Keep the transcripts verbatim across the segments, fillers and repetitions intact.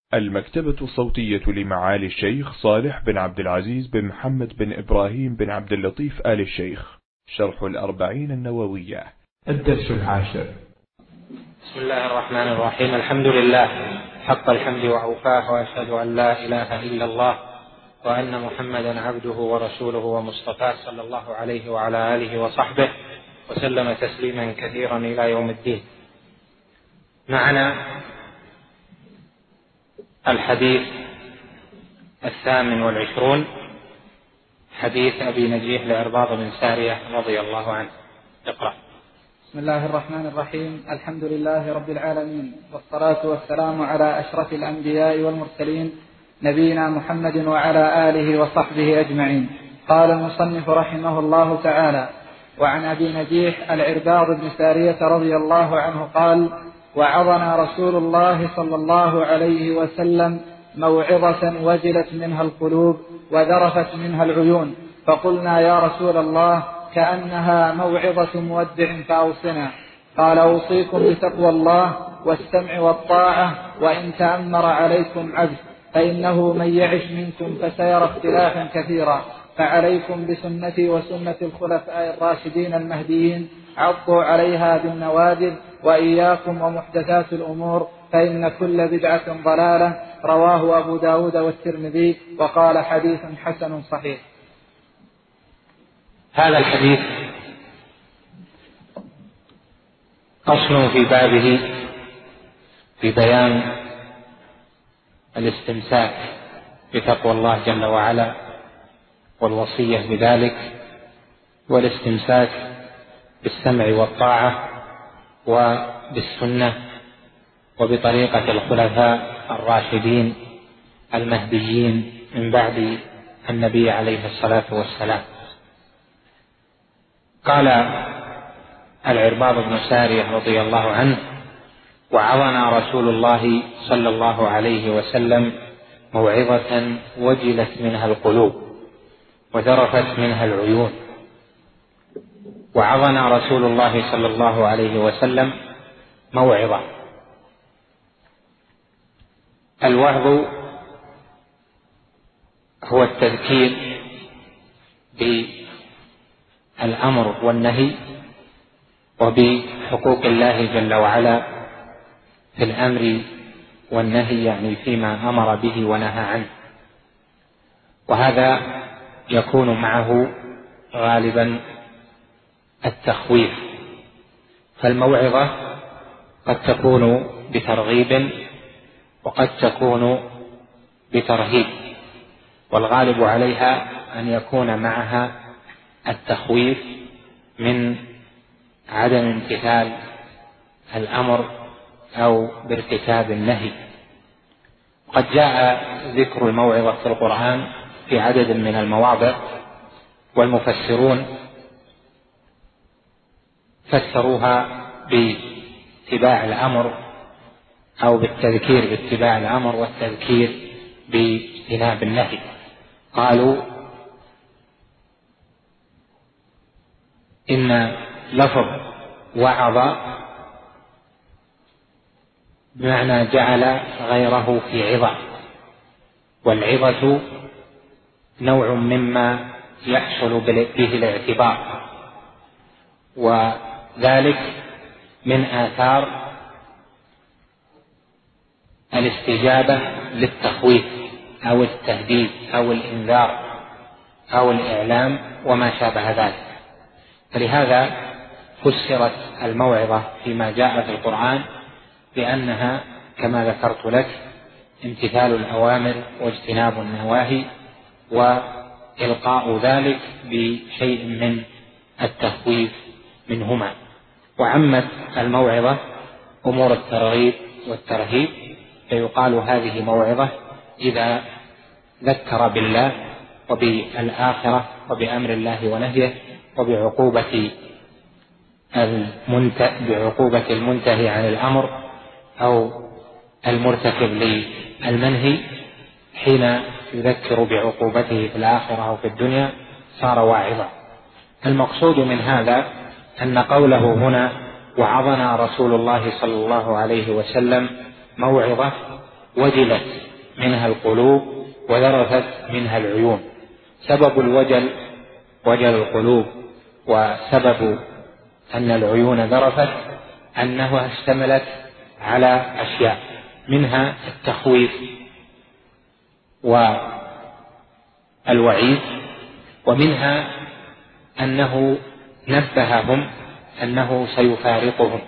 المكتبة الصوتية لمعالي الشيخ صالح بن عبد العزيز بن محمد بن إبراهيم بن عبد اللطيف آل الشيخ، شرح الأربعين النووية، الدرس العاشر. بسم الله الرحمن الرحيم. الحمد لله حق الحمد وأوفاه، وأشهد أن لا إله إلا الله وأن محمدا عبده ورسوله ومصطفاه صلى الله عليه وعلى آله وصحبه وسلم تسليما كثيرا إلى يوم الدين. معنا الحديث الثامن والعشرون، حديث أبي نجيح لعرباض بن سارية رضي الله عنه. اقرأ. بسم الله الرحمن الرحيم. الحمد لله رب العالمين، والصلاة والسلام على أشرف الأنبياء والمرسلين نبينا محمد وعلى آله وصحبه أجمعين. قال المصنف رحمه الله تعالى: وعن أبي نجيح العرباض بن سارية رضي الله عنه قال: وعظنا رسول الله صلى الله عليه وسلم موعظة وجلت منها القلوب وذرفت منها العيون، فقلنا يا رسول الله كأنها موعظة مودع فأوصنا. قال: أوصيكم بتقوى الله والسمع والطاعة وإن تأمر عليكم عبد، فإنه من يعش منكم فسيرى اختلافا كثيرا، فعليكم بسنتي وسنة الخلفاء الراشدين المهديين، عضوا عليها بالنواجذ، وإياكم ومحدثات الأمور، فإن كل بدعة ضلالة. رواه أبو داود والترمذي، وقال حديث حسن صحيح. هذا الحديث أصل في بابه في بيان الاستمساك بتقوى الله جل وعلا والوصية بذلك، والاستمساك بالسمع والطاعة وبالسنة وبطريقة الخلفاء الراشدين المهديين من بعد النبي عليه الصلاة والسلام. قال العرباض بن سارية رضي الله عنه: وعظنا رسول الله صلى الله عليه وسلم موعظة وجلت منها القلوب وذرفت منها العيون. وعظنا رسول الله صلى الله عليه وسلم موعظة. الوعظ هو التذكير بالأمر والنهي وبحقوق الله جل وعلا في الأمر والنهي، يعني فيما أمر به ونهى عنه، وهذا يكون معه غالبا التخويف. فالموعظة قد تكون بترغيب وقد تكون بترهيب، والغالب عليها أن يكون معها التخويف من عدم امتثال الأمر أو بارتكاب النهي. قد جاء ذكر الموعظة في القرآن في عدد من المواضع، والمفسرون فسروها باتباع الأمر أو بالتذكير باتباع الأمر والتذكير باجتناب النهي. قالوا إن لفظ وعظ بمعنى جعل غيره في عظة، والعظة نوع مما يحصل به الاعتبار، وذلك من آثار الاستجابة للتخويف أو التهديد أو الإنذار أو الإعلام وما شابه ذلك. فلهذا فسرت الموعظة فيما جاء في القرآن بأنها كما ذكرت لك امتثال الأوامر واجتناب النواهي وإلقاء ذلك بشيء من التخويف منهما. وعمت الموعظة أمور الترغيب والترهيب، فيقال هذه موعظة إذا ذكر بالله وبالآخرة وبأمر الله ونهيه وبعقوبة بعقوبة المنتهي عن الأمر أو المرتكب للمنهي، حين يذكر بعقوبته في الآخرة أو في الدنيا صار واعظا. المقصود من هذا أن قوله هنا وعظنا رسول الله صلى الله عليه وسلم موعظة وجلت منها القلوب وذرفت منها العيون. سبب الوجل وجل القلوب، وسبب أن العيون ذرفت أنها اشتملت على أشياء، منها التخويف والوعيد، ومنها أنه نبههم أنه سيفارقهم،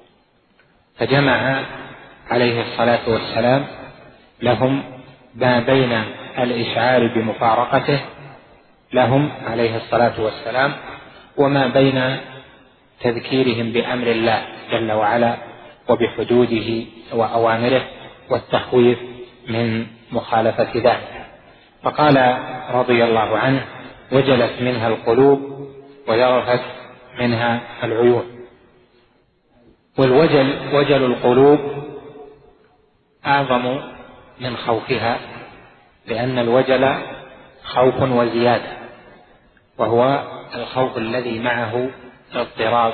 فجمع عليه الصلاة والسلام لهم ما بين الإشعار بمفارقته لهم عليه الصلاة والسلام وما بين تذكيرهم بأمر الله جل وعلا وبحدوده وأوامره والتخويف من مخالفة ذلك. فقال رضي الله عنه: وجلت منها القلوب وذرفت منها العيون. والوجل وجل القلوب أعظم من خوفها، لأن الوجل خوف وزيادة، وهو الخوف الذي معه اضطراب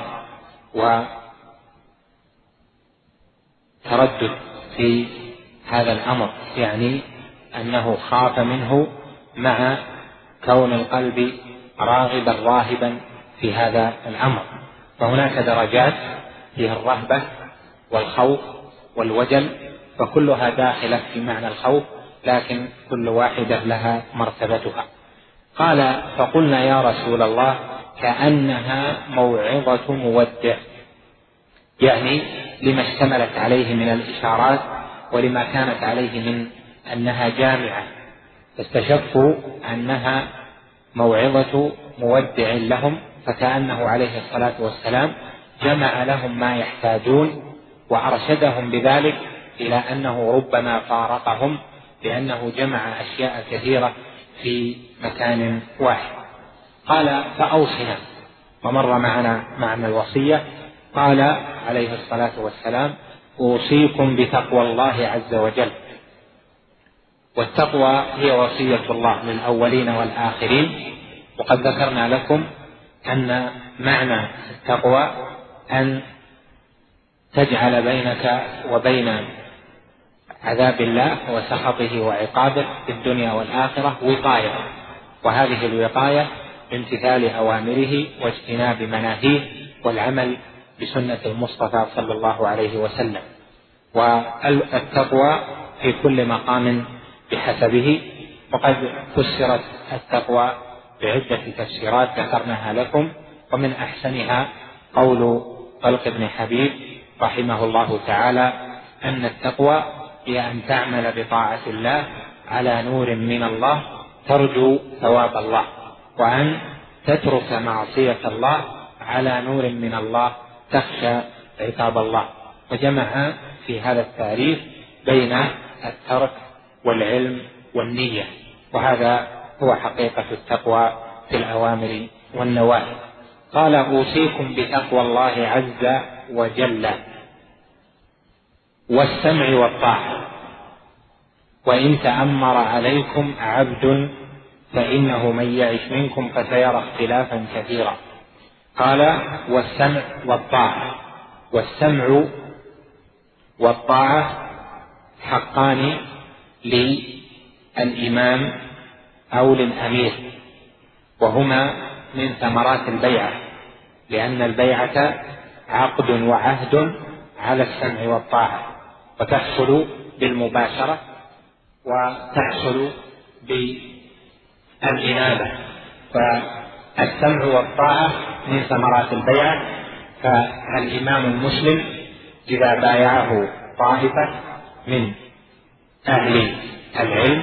وتردد في هذا الأمر، يعني أنه خاف منه مع كون القلب راغبا راهبا في هذا الأمر. فهناك درجات فيها الرهبة والخوف والوجل، فكلها داخلة في معنى الخوف، لكن كل واحدة لها مرتبتها. قال: فقلنا يا رسول الله كأنها موعظة مودع، يعني لما اشتملت عليه من الإشارات ولما كانت عليه من أنها جامعة، فاستشفوا أنها موعظة مودع لهم، فكأنه عليه الصلاة والسلام جمع لهم ما يحتاجون وأرشدهم بذلك إلى أنه ربما فارقهم، لأنه جمع أشياء كثيرة في مكان واحد. قال: فأوصنا، ومر معنا معنى الوصية. قال عليه الصلاة والسلام: أوصيكم بتقوى الله عز وجل. والتقوى هي وصية الله للأولين والآخرين، وقد ذكرنا لكم أن معنى التقوى أن تجعل بينك وبين عذاب الله وسخطه وعقابه في الدنيا والآخرة وقاية، وهذه الوقاية بامتثال أوامره واجتناب مناهيه والعمل بسنة المصطفى صلى الله عليه وسلم. والتقوى في كل مقام بحسبه، وقد فسرت التقوى بعدة تفسيرات ذكرناها لكم، ومن أحسنها قول طلق بن حبيب رحمه الله تعالى أن التقوى هي أن تعمل بطاعة الله على نور من الله ترجو ثواب الله، وأن تترك معصية الله على نور من الله تخشى عقاب الله. وجمع في هذا التعريف بين الترك والعلم والنية، وهذا هو حقيقة التقوى في الأوامر والنواهي. قال: أوصيكم بتقوى الله عز وجل والسمع والطاعة، وإن تأمر عليكم عبد فإنه من يعش منكم فسيرى اختلافا كثيرا. قال: والسمع والطاعة. والسمع والطاعة حقان للإمام أو للأمير، وهما من ثمرات البيعة، لأن البيعة عقد وعهد على السمع والطاعة، وتحصل بالمباشرة وتحصل بالإنابة. فالسمع والطاعة من ثمرات البيعة، فالإمام المسلم إذا بايعه طائفة من أهل العلم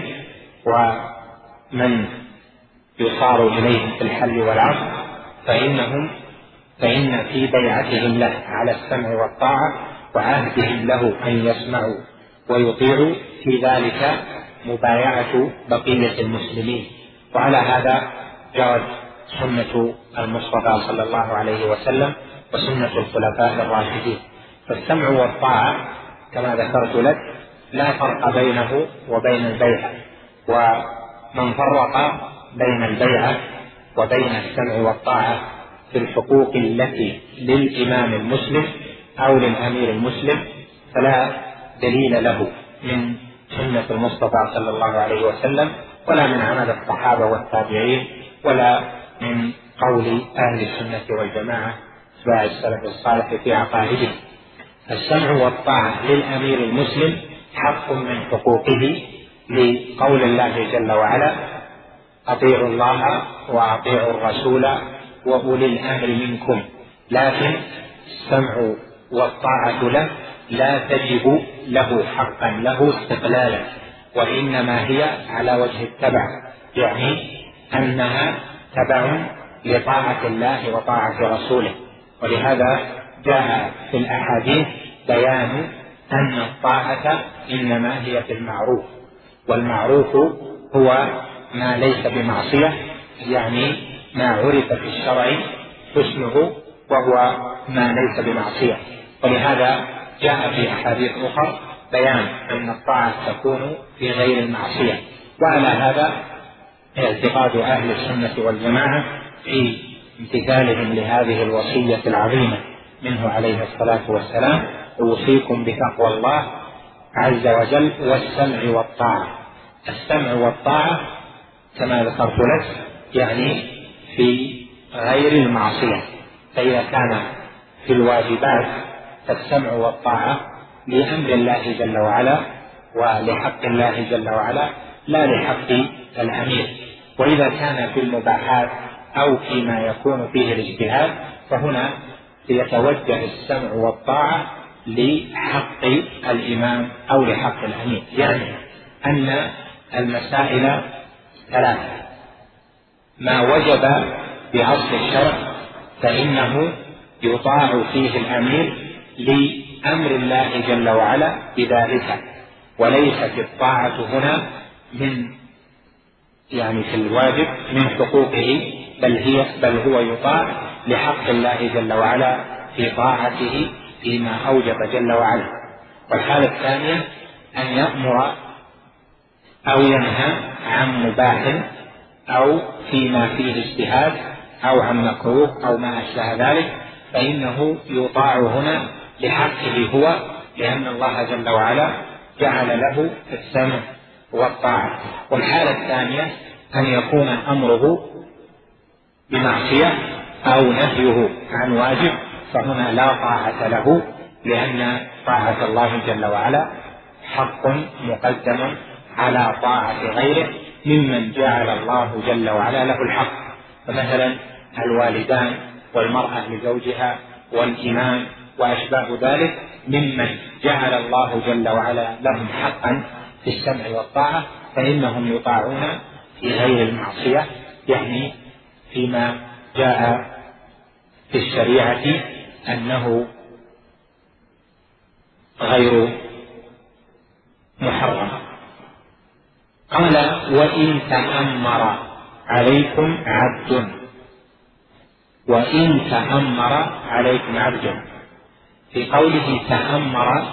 ومن يصار إليهم في الحل والعقد، فإنهم فإن في بيعتهم له على السمع والطاعة وعهدهم له أن يسمعوا ويطيعوا في ذلك مبايعة بقية المسلمين. وعلى هذا جرت سنة المصطفى صلى الله عليه وسلم وسنة الخلفاء الراشدين. فالسمع والطاعة كما ذكرت لك لا فرق بينه وبين البيعة، ومن فرق بين البيعة وبين السمع والطاعة في الحقوق التي للإمام المسلم أو للأمير المسلم فلا دليل له من سنة المصطفى صلى الله عليه وسلم، ولا من عمل الصحابة والتابعين، ولا من قول أهل السنة والجماعة اتباع السلف الصالح في عقائده. السمع والطاعة للأمير المسلم حق من حقوقه لقول الله جل وعلا: أطيعوا الله وأطيعوا الرسول وأولي الأمر منكم. لكن السمع والطاعة له لا تجب له حقا له استقلالا، وإنما هي على وجه التبع، يعني أنها تبع لطاعة الله وطاعة رسوله. ولهذا جاء في الأحاديث بيان أن الطاعة إنما هي في المعروف، والمعروف هو ما ليس بمعصية، يعني ما عرف في الشرع حسنه وهو ما ليس بمعصية. ولهذا جاء في أحاديث أخرى بيان أن الطاعة تكون في غير المعصية. وعلى هذا اعتقاد أهل السنة والجماعة في امتثالهم لهذه الوصية العظيمة منه عليه الصلاة والسلام: أوصيكم بتقوى الله عز وجل والسمع والطاعة. السمع والطاعة كما ذكرت لك يعني في غير المعصية، فإذا كان في الواجبات فالسمع والطاعة لأمر الله جل وعلا ولحق الله جل وعلا، لا لحق الأمير. وإذا كان في المباحات أو فيما يكون فيه الاجتهاد فهنا يتوجه السمع والطاعة لحق الإمام أو لحق الأمير. يعني أن المسائل ثلاثة: ما وجب بأصل الشرع فإنه يطاع فيه الأمير لأمر الله جل وعلا بذلك، وليست الطاعة هنا من يعني في الواجب من حقوقه، بل هي بل هو يطاع لحق الله جل وعلا في طاعته فيما أوجب جل وعلا. والحالة الثانية أن يأمر أو ينهى عن مباح أو فيما فيه اجتهاد أو عن مكروه أو ما أشبه ذلك، فإنه يطاع هنا لحقه هو، لأن الله جل وعلا جعل له السمع والطاعة. والحالة الثانية أن يكون أمره بمعصية أو نهيه عن واجب، فهنا لا طاعة له، لأن طاعة الله جل وعلا حق مقدم على طاعة غيره ممن جعل الله جل وعلا له الحق. فمثلا الوالدان والمرأة لزوجها والإمام وأشباه ذلك ممن جعل الله جل وعلا لهم حقا في السمع والطاعة، فإنهم يطاعون في غير المعصية، يعني فيما جاء في الشريعة أنه غير محرم. قال: وإن تأمر عليكم عبد، وإن تأمر عليكم عبد، في قوله تأمر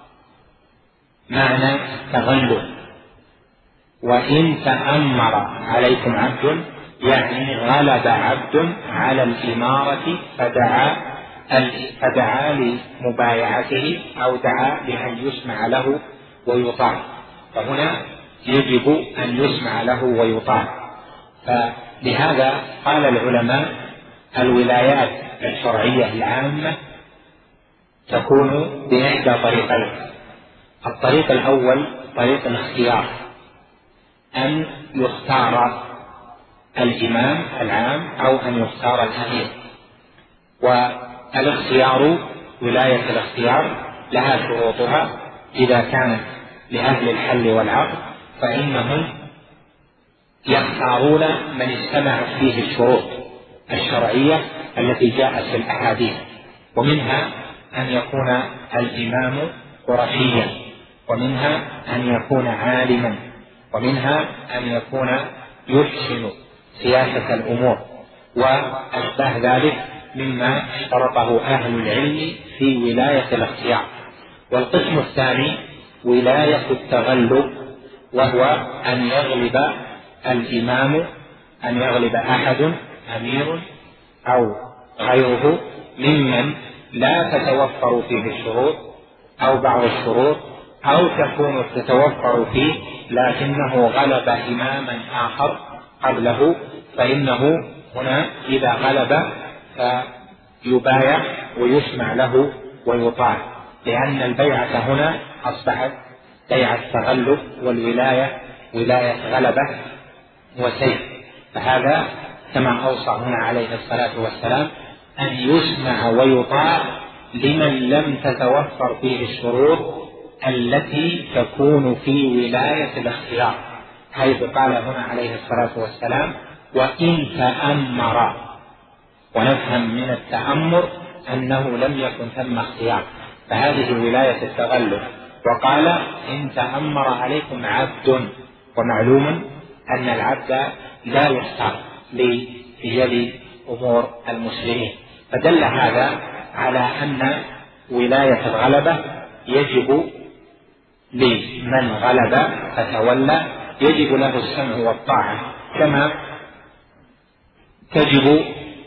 معنى تغلب، وإن تأمر عليكم عبد يعني غلب عبد على الإمارة فدعا فدعا لمبايعته أو دعا بأن يسمع له ويطاع، فهنا يجب أن يسمع له ويطاع. فلهذا قال العلماء: الولايات الشرعية العامة تكون بإحدى طريقين. الطريق الأول طريق الاختيار، أن يختار الإمام العام أو أن يختار الأمير. والاختيار ولاية الاختيار لها شروطها، إذا كانت لأهل الحل والعقد فإنهم يختارون من اجتمعت فيه الشروط الشرعية التي جاءت في الأحاديث، ومنها أن يكون الإمام قرشيا، ومنها أن يكون عالما، ومنها أن يكون يحسن سياسة الأمور، وأشباه ذلك مما اشترطه أهل العلم في ولاية الاختيار. والقسم الثاني ولاية التغلب، وهو أن يغلب الإمام، أن يغلب أحد أمير أو غيره ممن لا تتوفر فيه الشروط أو بعض الشروط أو تكون تتوفر فيه لكنه غلب إماما آخر قبله، فإنه هنا إذا غلب فيبايع ويسمع له ويطاع، لأن البيعة هنا أصبحت بيعة تغلب، والولاية ولاية غلبة وسيف. فهذا كما أوصى هنا عليه الصلاة والسلام أن يسمع ويطاع لمن لم تتوفر فيه الشروط التي تكون في ولاية الاختيار، حيث قال هنا عليه الصلاة والسلام وإن تأمر، ونفهم من التأمر أنه لم يكن ثم اختيار، فهذه ولاية التغلب. وقال إن تأمر عليكم عبد، ومعلوم أن العبد لا يختار ليلي أمور المسلمين، فدل هذا على أن ولاية الغلبة يجب لمن غلب فتولى يجب له السمع والطاعة، كما تجب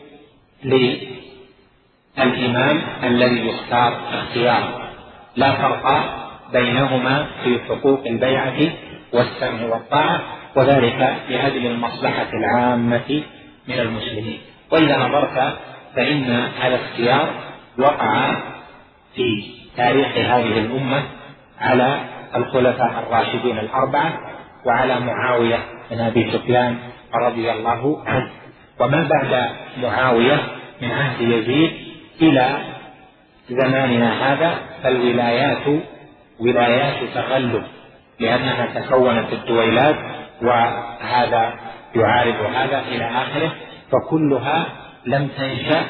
للإمام الذي يختار اختياره، لا فرق بينهما في حقوق البيعة والسمع والطاعة، وذلك لأجل المصلحة العامة من المسلمين. وإذا نظرت فإن الاختيار وقع في تاريخ هذه الأمة على الخلفاء الراشدين الأربعة وعلى معاوية بن أبي سفيان رضي الله عنه، وما بعد معاوية من عهد يزيد إلى زماننا هذا فالولايات ولايات تغلب، لأنها تكونت الدويلات وهذا يعارض هذا إلى آخره، فكلها لم تنشأ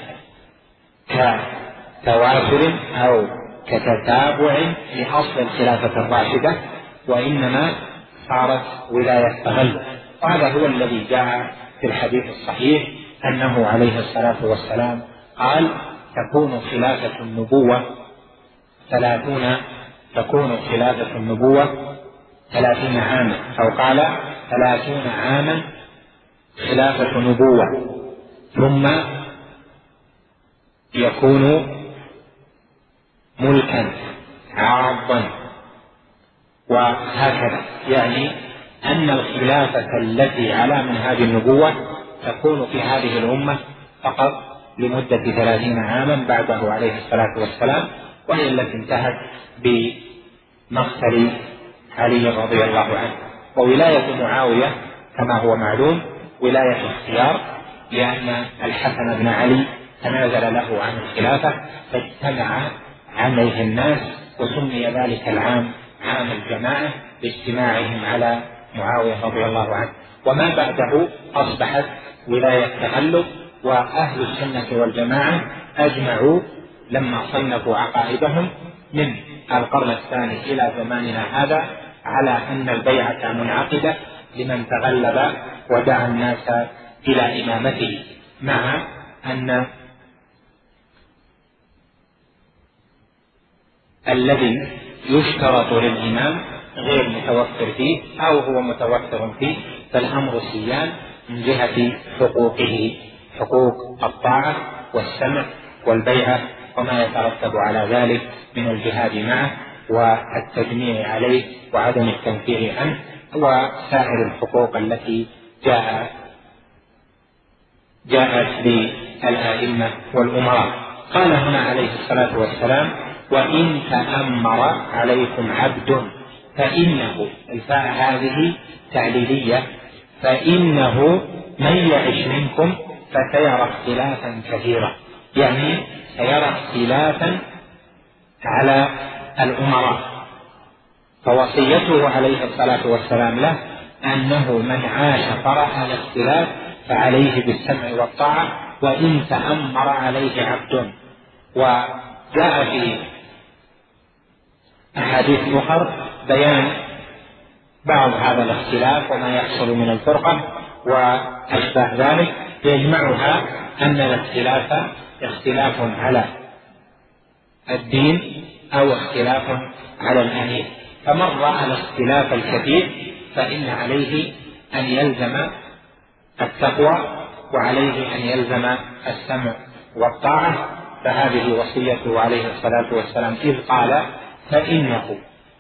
كتواتر أو كتتابع لأصل الخلافة الراشدة، وإنما صارت ولاية تغلب. وهذا هو الذي جاء في الحديث الصحيح أنه عليه الصلاة والسلام قال تكون خلافة النبوة ثلاثون تكون خلافة النبوة ثلاثين عاما، أو قال ثلاثون عاما خلافة نبوة، ثم يكون ملكا عاضا، وهكذا، يعني أن الخلافة التي على منهاج النبوة تكون في هذه الأمة فقط لمدة ثلاثين عاما بعده عليه الصلاة والسلام، وهي التي انتهت بمقتل علي رضي الله عنه. وولاية معاوية كما هو معلوم ولاية اختيار، لأن الحسن بن علي تنازل له عن الخلافة فاجتمع عليه الناس، وسمي ذلك العام عام الجماعة باجتماعهم على معاوية رضي الله عنه. وما بعده أصبحت ولاية تغلب، وأهل السنة والجماعة أجمعوا لما صنفوا عقائدهم من القرن الثاني إلى زماننا هذا على أن البيعة منعقدة لمن تغلب ودعا الناس إلى إمامته، مع أن الذي يشترط للإمام غير متوفر فيه أو هو متوفر فيه، فالأمر سيان من جهة حقوقه، حقوق الطاعة والسمع والبيعة وما يترتب على ذلك من الجهاد معه والتجميع عليه وعدم التنفير عنه، وسائر الحقوق التي جاء جاءت للأئمة والأمراء. قال هنا عليه الصلاة والسلام وإن تأمر عليكم عبد، فإنه الفاء هذه تعليلية، فإنه من يعش منكم فسيرى اختلافا كثيرا، يعني سيرى اختلافا على الأمراء. فوصيته عليه الصلاة والسلام له أنه من عاش فرح الاختلاف فعليه بالسمع والطاعة وإن تأمر عليه عبد. وجاء في أحاديث أخرى بيان بعض هذا الاختلاف وما يحصل من الفرقة وأشباه ذلك، يجمعها أن الاختلاف اختلاف على الدين أو اختلاف على الأمير، فمن رأى الاختلاف الكثير فإن عليه أن يلزم التقوى وعليه أن يلزم السمع والطاعة. فهذه وصيته عليه الصلاة والسلام إذ قال فإنه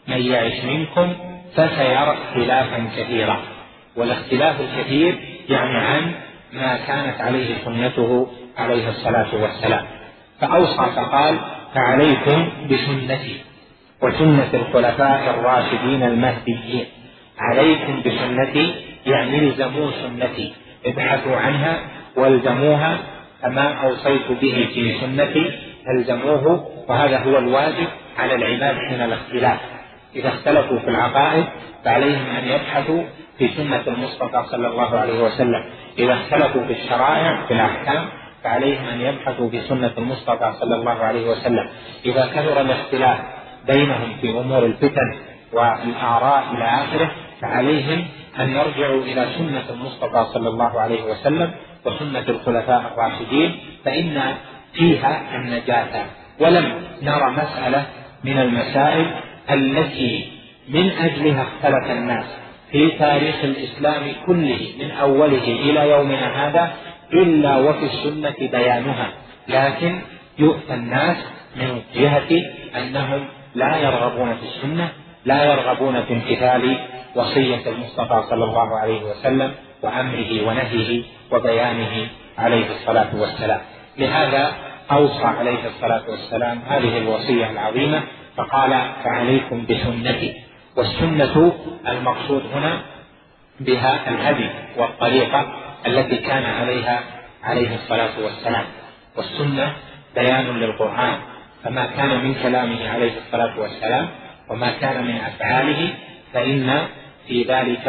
من يعش منكم فسيرى اختلافا كثيرا. والاختلاف الكثير يعني عن ما كانت عليه سنته عليه الصلاة والسلام. فأوصى فقال: فعليكم بسنتي وسنة الخلفاء الراشدين المهديين. عليكم بسنتي يعني الزموا سنتي، ابحثوا عنها والزموها، فما أوصيت به في سنتي الزموه. وهذا هو الواجب على العباد من الاختلاف. إذا اختلفوا في العقائد فعليهم أن يبحثوا في سنة المصطفى صلى الله عليه وسلم. إذا اختلفوا في الشرائع في الأحكام فعليهم أن يبحثوا في سنة المصطفى صلى الله عليه وسلم. إذا كثر الاختلاف بينهم في أمور الفتن والآراء إلى آخره فعليهم أن يرجعوا إلى سنة المصطفى صلى الله عليه وسلم وسنة الخلفاء الراشدين، فإن فيها النجاة. ولم نرى مسألة من المسائل التي من أجلها اختلف الناس في تاريخ الإسلام كله من أوله إلى يومنا هذا إلا وفي السنة بيانها، لكن يؤتى الناس من جهة أنهم لا يرغبون في السنة، لا يرغبون في امتثال وصية المصطفى صلى الله عليه وسلم وأمره ونهيه وبيانه عليه الصلاة والسلام. لهذا أوصى عليه الصلاة والسلام هذه الوصية العظيمة فقال: فعليكم بسنتي. والسنة المقصود هنا بها الهدي والطريقة التي كان عليها عليه الصلاة والسلام. والسنة بيان للقرآن، فما كان من كلامه عليه الصلاة والسلام وما كان من أفعاله فإن في ذلك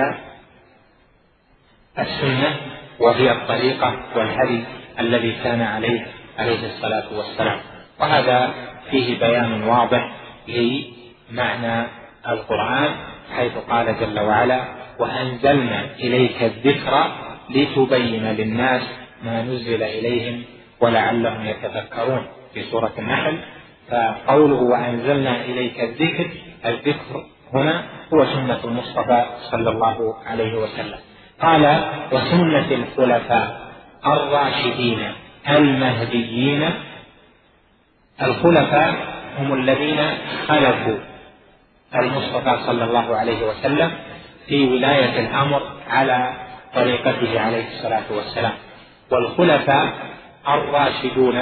السنة، وهي الطريقة والهدي الذي كان عليه عليه الصلاة والسلام. وهذا فيه بيان واضح لمعنى القرآن، حيث قال جل وعلا: وأنزلنا إليك الذكر لتبين للناس ما نزل إليهم ولعلهم يتذكرون في سورة النحل. فقوله وأنزلنا إليك الذكر، الذكر هنا هو سنة المصطفى صلى الله عليه وسلم. قال: وسنة الخلفاء الراشدين المهديين. الخلفاء هم الذين خلفوا المصطفى صلى الله عليه وسلم في ولاية الأمر على طريقته عليه الصلاة والسلام. والخلفاء الراشدون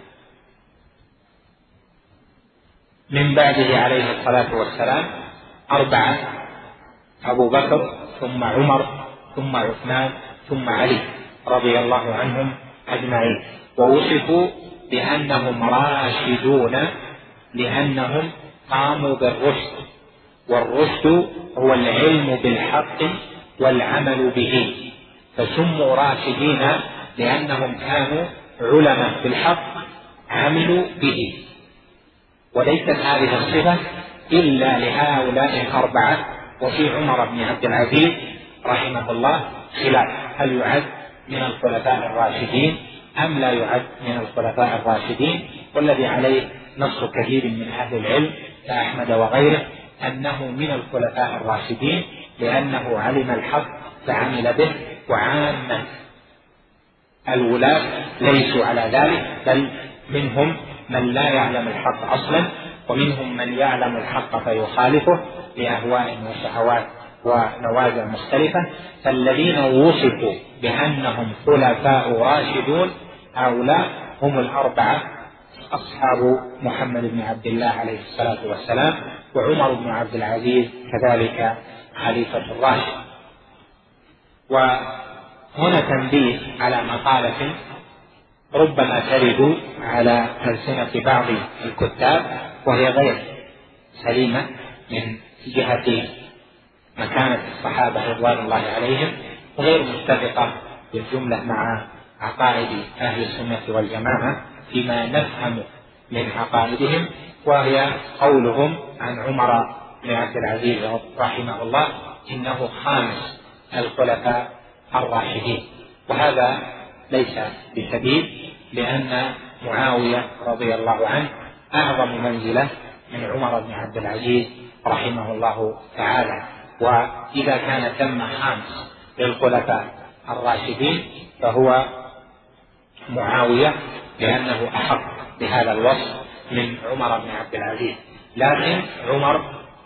من بعده عليه الصلاة والسلام أربعة: أبو بكر ثم عمر ثم عثمان ثم علي رضي الله عنهم أجمعين. ووصفوا بأنهم راشدون لأنهم قاموا بالرشد، والرشد هو العلم بالحق والعمل به، فسموا راشدين لأنهم كانوا علماء بالحق عملوا به. وليست هذه الصفة إلا لهؤلاء الأربعة. وفي عمر بن عبد العزيز رحمه الله خلاف، هل يعد من الخلفاء الراشدين أم لا يعد من الخلفاء الراشدين؟ والذي عليه نص كثير من أهل العلم كأحمد وغيره أنه من الخلفاء الراشدين، لأنه علم الحق فعمل به، وعامة الولاة ليسوا على ذلك، بل منهم من لا يعلم الحق أصلا، ومنهم من يعلم الحق فيخالفه لأهواء وشهوات ونوازع مختلفة. فالذين وصفوا بأنهم خلفاء راشدون هؤلاء هم الأربعة أصحاب محمد بن عبد الله عليه الصلاة والسلام، وعمر بن عبد العزيز كذلك خليفة الراشد. وهنا تنبيه على مقالة ربما ترد على ألسنة بعض الكتاب، وهي غير سليمة من جهة مكانة الصحابة رضوان الله عليهم، وغير متفقة بالجملة مع عقائد أهل السنة والجماعة فيما نفهم من عقائدهم، وهي قولهم عن عمر بن عبد العزيز رحمه الله إنه خامس الخلفاء الراشدين. وهذا ليس بسبيل، لأن معاوية رضي الله عنه أعظم منزلة من عمر بن عبد العزيز رحمه الله تعالى. وإذا كان ثم خامس للخلفاء الراشدين فهو معاوية، لأنه أحق بهذا الوصف من عمر بن عبد العزيز. لكن عمر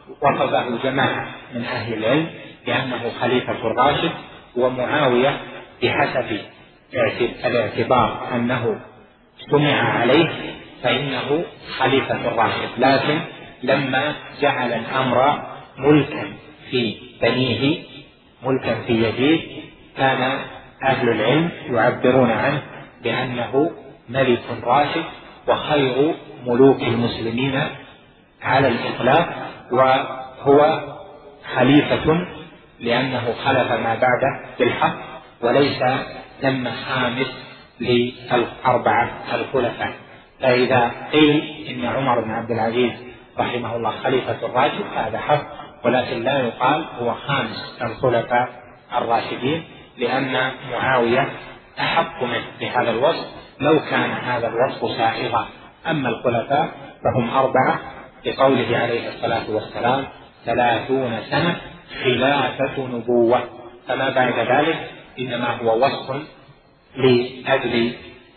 وصفه جماعة من أهل العلم بأنه خليفة الراشد، ومعاوية بحسب الاعتبار أنه سمع عليه فإنه خليفة الراشد، لكن لما جعل الأمر ملكا في بنيه ملكا في يزيد كان أهل العلم يعبرون عنه بأنه ملك راشد وخير ملوك المسلمين على الإطلاق، وهو خليفة لأنه خلف ما بعده بالحق، وليس ثم خامس للأربعة الخلفاء. فإذا قيل إن عمر بن عبد العزيز رحمه الله خليفة الراشد فهذا حق، ولكن لا يقال هو خامس الخلفاء الراشدين، لأن معاوية أحق منه بهذا الوصف لو كان هذا الوصف سائغا. أما الخلفاء فهم أربعة بقوله عليه الصلاة والسلام ثلاثون سنة خلافة نبوة، فما بعد ذلك إنما هو وصف لأجل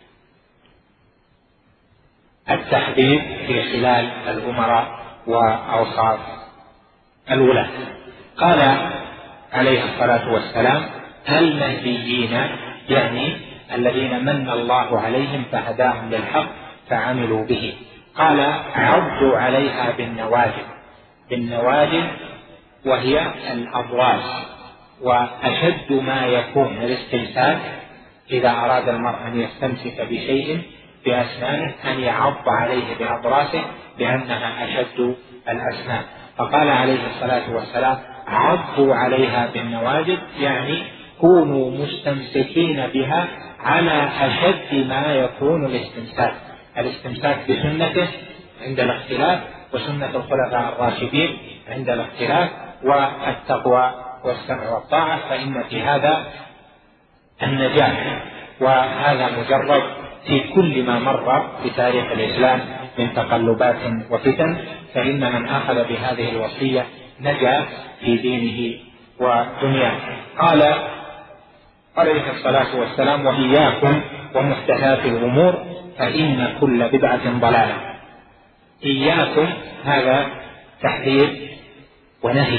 التحديد في خلال الأمراء وأوصاف الولاة. قال عليه الصلاة والسلام المهديين، يعني الذين من الله عليهم فهداهم للحق فعملوا به. قال عضوا عليها بالنواجذ، بالنواجذ وهي الأضراس، وأشد ما يكون الاستمساك إذا أراد المرء أن يستمسك بشيء بأسنانه أن يعض عليه بأضراسه لأنها أشد الأسنان. فقال عليه الصلاة والسلام عضوا عليها بالنواجذ، يعني كونوا مستمسكين بها على أشد ما يكون الاستمساك، الاستمساك بسنته عند الاختلاف وسنة الخلفاء الراشدين عند الاختلاف، والتقوى والسمع والطاعة، فإن في هذا النجاح. وهذا مجرد في كل ما مر بتاريخ الإسلام من تقلبات وفتن، فإن من أخذ بهذه الوصية نجا في دينه ودنياه. قال عليه الصلاة والسلام وإياكم ومحدثات الأمور فإن كل بدعة ضلالة. إياكم هذا تحذير ونهي،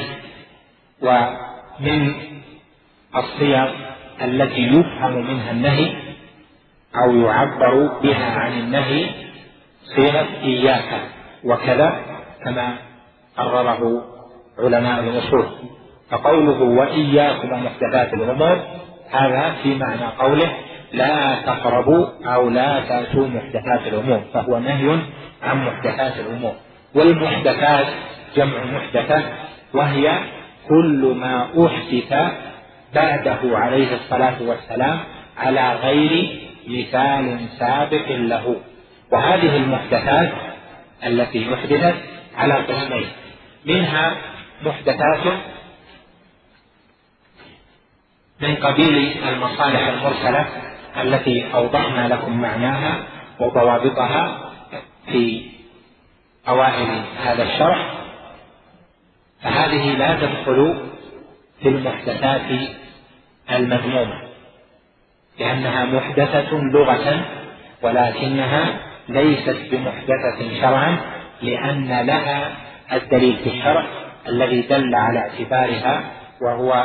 ومن الصيغ التي يفهم منها النهي أو يعبر بها عن النهي صيغة إياك وكذا كما قرره علماء الأصول. فقوله وإياكم ومحدثات الأمور هذا في معنى قوله لا تقربوا أو لا تأتوا محدثات الأمور، فهو نهي عن محدثات الأمور. والمحدثات جمع محدثة، وهي كل ما أحدث بعده عليه الصلاة والسلام على غير مثال سابق له. وهذه المحدثات التي أحدثت على قسمين، منها محدثات من قبيل المصالح المرسلة التي أوضحنا لكم معناها وضوابطها في أوائل هذا الشرح، فهذه لا تدخل في المحدثات المذمومة لأنها محدثة لغة، ولكنها ليست بمحدثة شرعا، لأن لها الدليل في الشرع الذي دل على اعتبارها، وهو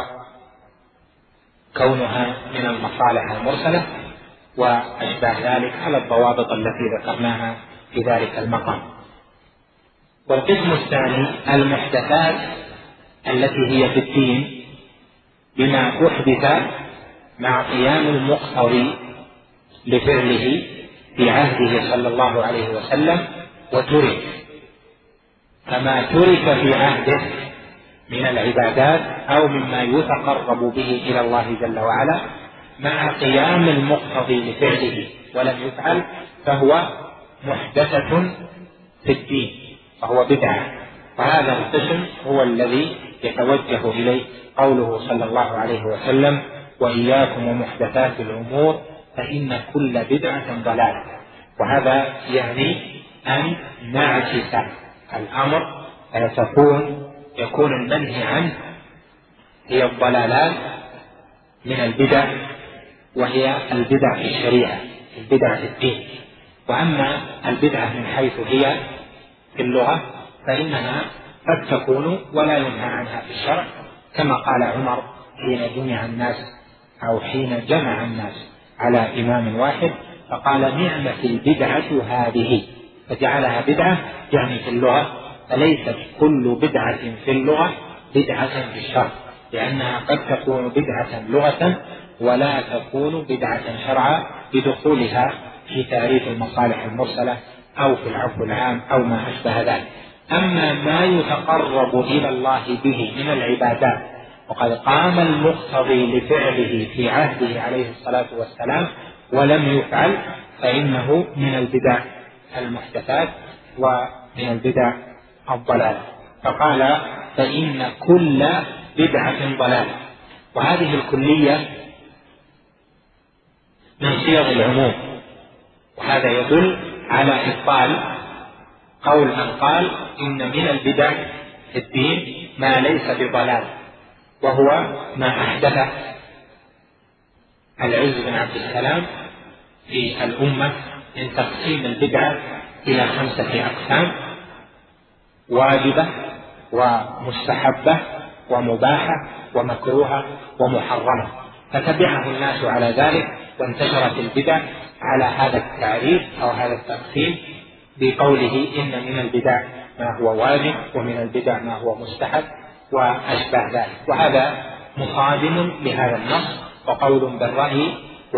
كونها من المصالح المرسلة وأشباه ذلك على الضوابط التي ذكرناها في ذلك المقام. والقسم الثاني المحدثات التي هي في الدين بما أحدث مع قيام المقتضي لفعله في عهده صلى الله عليه وسلم وترك، فما ترك في عهده من العبادات أو مما يتقرب به إلى الله جل وعلا مع قيام المقتضي لفعله ولم يفعل فهو محدثة في الدين، فهو بدعة. وهذا القسم هو الذي يتوجه إليه قوله صلى الله عليه وسلم وإياكم ومحدثات الأمور فإن كل بدعة ضلالة. وهذا يعني أن نعكس الأمر فتكون يكون المنهي عنه هي الضلالات من البدع، وهي البدع في الشريعة، البدع في الدين. وأما البدعة من حيث هي في اللغة فإنها قد تكون ولا ينهى عنها في الشرع، كما قال عمر حين جمع الناس أو حين جمع الناس على إمام واحد فقال نعمة البدعة هذه، فجعلها بدعة يعني في اللغة، فليست كل بدعة في اللغة بدعة في الشرع، لأنها قد تكون بدعة لغة ولا تكون بدعة شرعا بدخولها في تعريف المصالح المرسلة أو في العفو العام أو ما أشبه ذلك. أما ما يتقرب إلى الله به من العبادات وقد قام المقتضي لفعله في عهده عليه الصلاة والسلام ولم يفعل فإنه من البدع المحدثات ومن البدع الضلال. فقال فإن كل بدعة ضلالة، وهذه الكلية من صيغ العموم، وهذا يدل على إبطال قول من قال إن من البدع في الدين ما ليس بضلال، وهو ما أحدثه العز بن عبد السلام في الأمة من تقسيم البدعة إلى خمسة أقسام: واجبة ومستحبة ومباحة ومكروهة ومحرمة، فتبعه الناس على ذلك وانتشرت البدع على هذا التعريف أو هذا التقسيم بقوله إن من البدع ما هو واجب ومن البدع ما هو مستحب وأشبه ذلك، وهذا مصادم لهذا النص، وقول بالرأي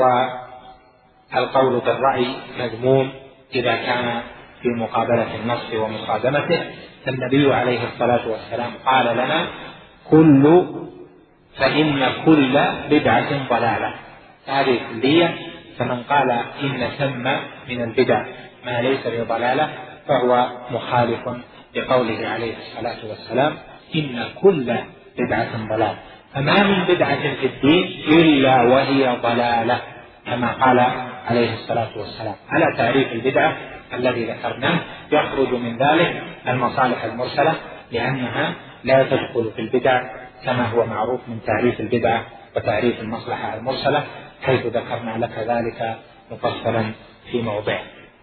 والقول بالرأي مذموم إذا كان في مقابلة النص ومصادمته. فالنبي عليه الصلاة والسلام قال لنا كل فإن كل بدعة ضلالة، هذه كلية، فمن قال إن ثم من البدع ما ليس بضلالة فهو مخالف لقوله عليه الصلاة والسلام إن كل بدعة ضلالة، فما من بدعة في الدين إلا وهي ضلالة كما قال عليه الصلاة والسلام. على تعريف البدعة الذي ذكرناه يخرج من ذلك المصالح المرسلة، لأنها لا تدخل في البدع كما هو معروف من تعريف البدعة وتعريف المصلحة المرسلة، حيث ذكرنا لك ذلك مفصلا في موضع.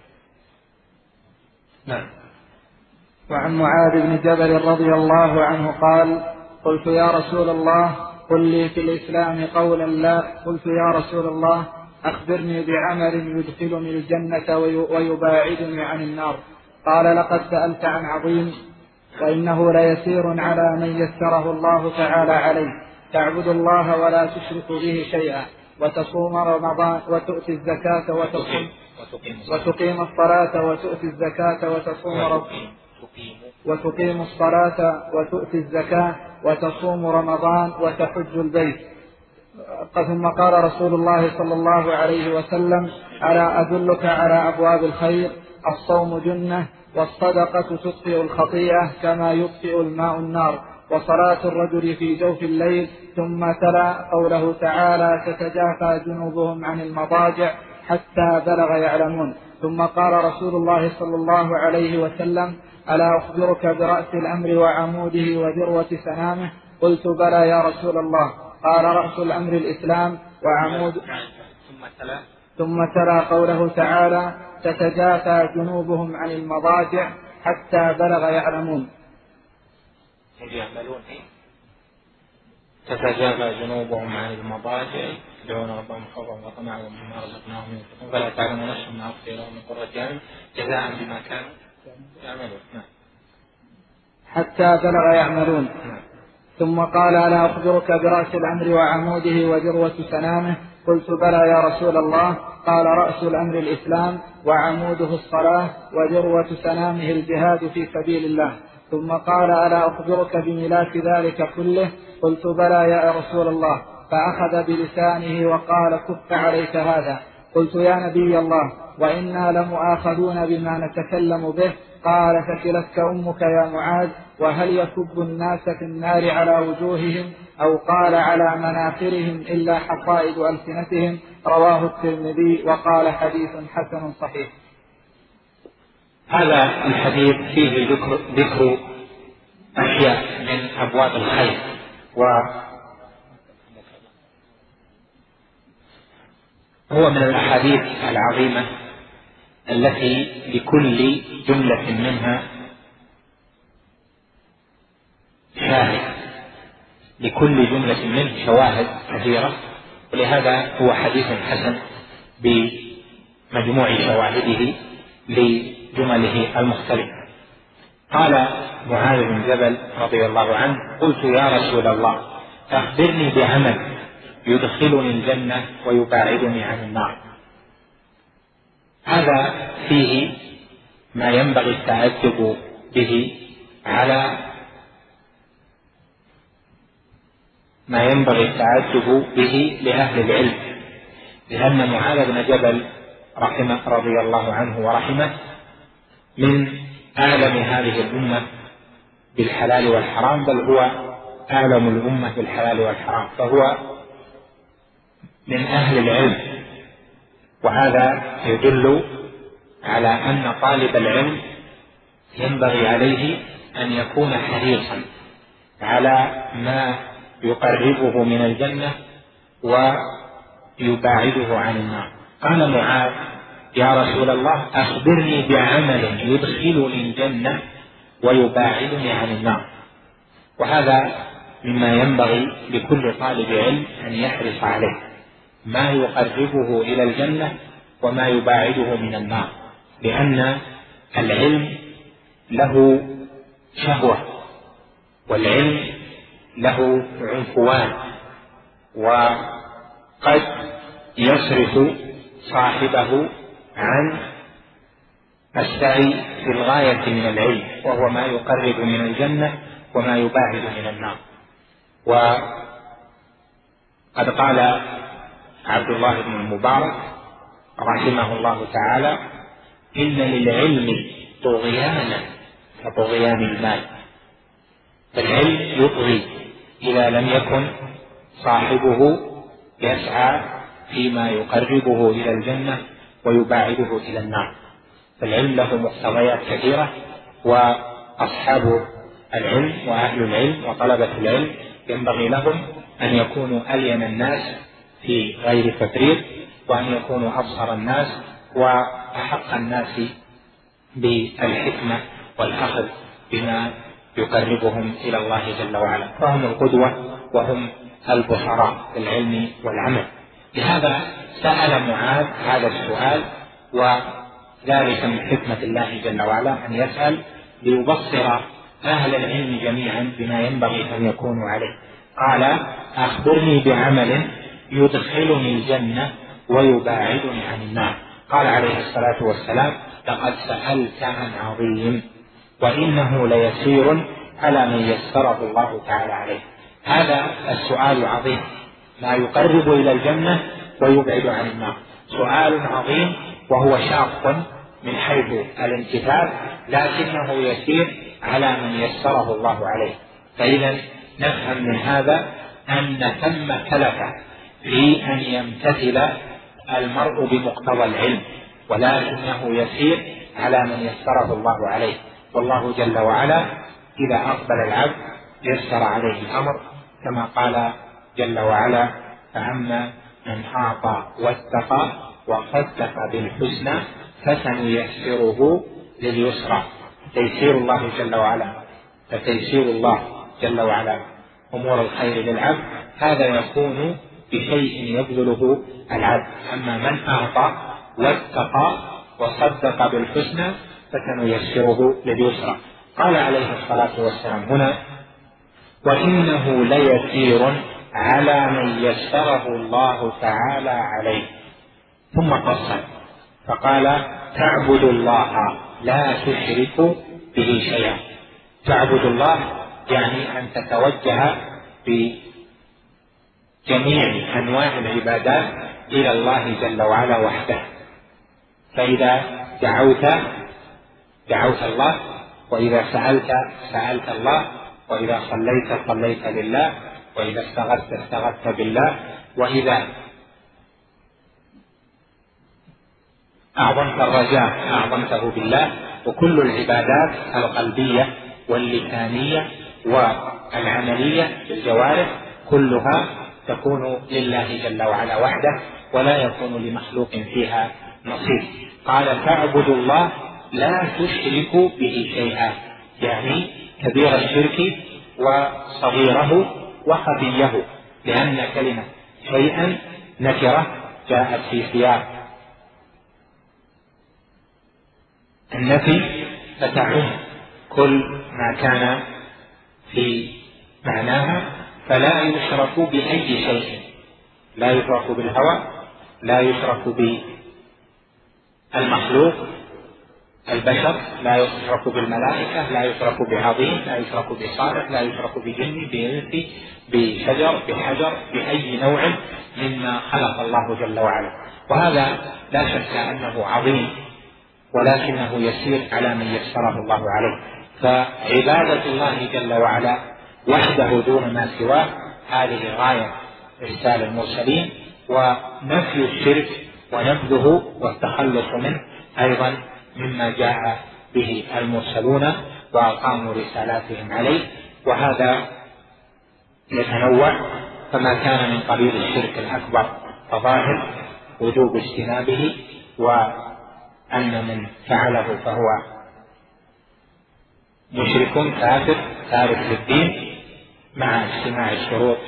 نعم. وعن معاذ بن جبل رضي الله عنه قال قلت يا رسول الله قل لي في الإسلام قولا لا قلت يا رسول الله أخبرني بعمل يدخلني الجنة ويباعدني عن النار. قال لقد سألت عن عظيم، وإنه ليسير على من يسره الله تعالى عليه، تعبد الله ولا تشرك به شيئا وتصوم رمضان وتؤتي الزكاة وتصوم وتقيم الصلاة وتؤتي الزكاة وتصوم رمضان وتقيم الصلاة وتؤتي الزكاة وتصوم رمضان وتحج البيت. ثم قال رسول الله صلى الله عليه وسلم ألا أدلك على أبواب الخير؟ الصوم جنة، والصدقة تطفئ الخطيئة كما يطفئ الماء النار، وصلاة الرجل في جوف الليل. ثم تلا قوله تعالى تتجافى جنوبهم عن المضاجع حتى بلغ يعلمون. ثم قال رسول الله صلى الله عليه وسلم ألا أخبرك برأس الأمر وعموده وذروة سنامه؟ قلت بلى يا رسول الله. قال رأس الأمر الإسلام وعمود. ثم تلا قوله تعالى تتجافى جنوبهم عن المضاجع حتى بلغ يعلمون. تتجافى جنوبهم عن المضاجع يدعون ربهم خوفا وطمعا ومما رزقناهم ينفقون فلا تعلم نفس ما أخفي لهم من قرة أعين جزاء بما كانوا يعملون. حتى بلغ يعملون. ثم قال ألا أخبرك برأس الأمر وعموده وذروة سنامه؟ قلت بلى يا رسول الله. قال رأس الأمر الإسلام وعموده الصلاة وذروة سنامه الجهاد في سبيل الله. ثم قال ألا أخبرك بملاك ذلك كله؟ قلت بلى يا رسول الله. فأخذ بلسانه وقال كف عليك هذا. قلت يا نبي الله وإنا لمؤاخذون بما نتكلم به. قال فكلتك أمك يا معاذ. وهل يكب الناس في النار على وجوههم أو قال على مناخرهم إلا حصائد ألسنتهم؟ رواه الترمذي وقال حديث حسن صحيح. هذا الحديث فيه ذكر, ذكر أشياء من أبواب الخير، وهو من الأحاديث العظيمة التي لكل جملة منها شاهد، لكل جملة منه شواهد كثيرة، ولهذا هو حديث حسن بمجموع شواهده لجمله المختلفة. قال معاذ بن جبل رضي الله عنه: قلت يا رسول الله أخبرني بعمل يدخلني الجنة ويباعدني عن النار. هذا فيه ما ينبغي التأدب به على ما ينبغي التأدب به لأهل العلم، لأن معاذ بن جبل رحمه رضي الله عنه ورحمه من أعلم هذه الأمة بالحلال والحرام، بل هو أعلم الأمة بالحلال والحرام، فهو من أهل العلم. وهذا يدل على أن طالب العلم ينبغي عليه أن يكون حريصا على ما يقربه من الجنة ويباعده عن النار. قال معاذ: يا رسول الله أخبرني بعمل يدخلني الجنة ويباعدني عن النار. وهذا مما ينبغي لكل طالب علم أن يحرص عليه، ما يقربه إلى الجنة وما يباعده من النار، لأن العلم له شهوة، والعلم له عنفوان، وقد يصرف صاحبه عن السعي في الغاية من العلم، وهو ما يقرب من الجنة وما يباعد من النار. وقد قال عبد الله بن المبارك رحمه الله تعالى: إن للعلم طغيانا كطغيان المال. فالعلم يطغي إذا لم يكن صاحبه يسعى فيما يقربه إلى الجنة ويباعده إلى النار. فالعلم له مقتضيات كثيرة، وأصحاب العلم وأهل العلم وطلبة العلم ينبغي لهم أن يكونوا ألين الناس في غير تفريط، وأن يكونوا أبصر الناس وأحق الناس بالحكمة والأخذ بما يقربهم إلى الله جل وعلا، فهم القدوة وهم البصراء بالعلم والعمل. لهذا سأل معاذ هذا السؤال، وذلك من حكمة الله جل وعلا أن يسأل ليبصر أهل العلم جميعا بما ينبغي أن يكونوا عليه. قال: أخبرني بعمل يدخلني الجنة ويباعدني عن النار. قال عليه الصلاة والسلام: لقد سألت عن عظيم، وإنه ليسير على من يسره الله تعالى عليه. هذا السؤال عظيم، ما يقرب إلى الجنة ويبعد عن النار، سؤال عظيم وهو شاق من حيث الامتثال، لكنه يسير على من يسره الله عليه. فإذا نفهم من هذا أن ثم كلفة في أن يمتثل المرء بمقتضى العلم، ولكنه يسير على من يسره الله عليه. والله جل وعلا إذا أقبل العبد يسر عليه الأمر، كما قال جل وعلا: فأما من أعطى واتقى وصدق بالحسنى فسنيسره لليسرى. تيسير الله جل وعلا فتيسير الله جل وعلا أمور الخير للعبد هذا يكون بشيء يبذله العبد. أما من أعطى واتقى وصدق بالحسنى فسنيسره لليسرى. قال عليه الصلاة والسلام هنا: وإنه ليسير على من يسره الله تعالى عليه. ثم قصر فقال: تعبد الله لا تشرك به شيئا. تعبد الله يعني أن تتوجه بجميع أنواع العبادات إلى الله جل وعلا وحده. فإذا دعوت دعوت الله، وإذا سألت سألت الله، وإذا صليت صليت لله، وإذا استغثت استغثت بالله، وإذا أعظمت الرجاء أعظمته بالله. وكل العبادات القلبية واللسانية والعملية بالجوارح كلها تكون لله جل وعلا وحده، ولا يكون لمخلوق فيها نصيب. قال: تعبد الله لا تشرك به شيئا، يعني كبير الشرك وصغيره وخفيه، لأن كلمة شيئا نكرة جاءت في سياق النفي فتعم كل ما كان في معناها، فلا يشرك بأي شيء، لا يشرك بالهوى، لا يشرك بالمخلوق البشر، لا يشرك بالملائكة، لا يشرك بعظيم، لا يشرك بصالح، لا يشرك بجن، بإنس، بشجر، بحجر، بأي نوع مما خلق الله جل وعلا. وهذا لا شك أنه عظيم، ولكنه يسير على من يسره الله عليه. فعبادة الله جل وعلا وحده دون ما سواه هذه غاية إرسال المرسلين، ونفي الشرك ونبذه والتخلص منه أيضا مما جاء به المرسلون وأقاموا رسالاتهم عليه. وهذا يتنوع، فما كان من قبيل الشرك الأكبر فظاهر وجوب اجتنابه، وأن من فعله فهو مشرك كافر تارك للدين مع اجتماع الشروط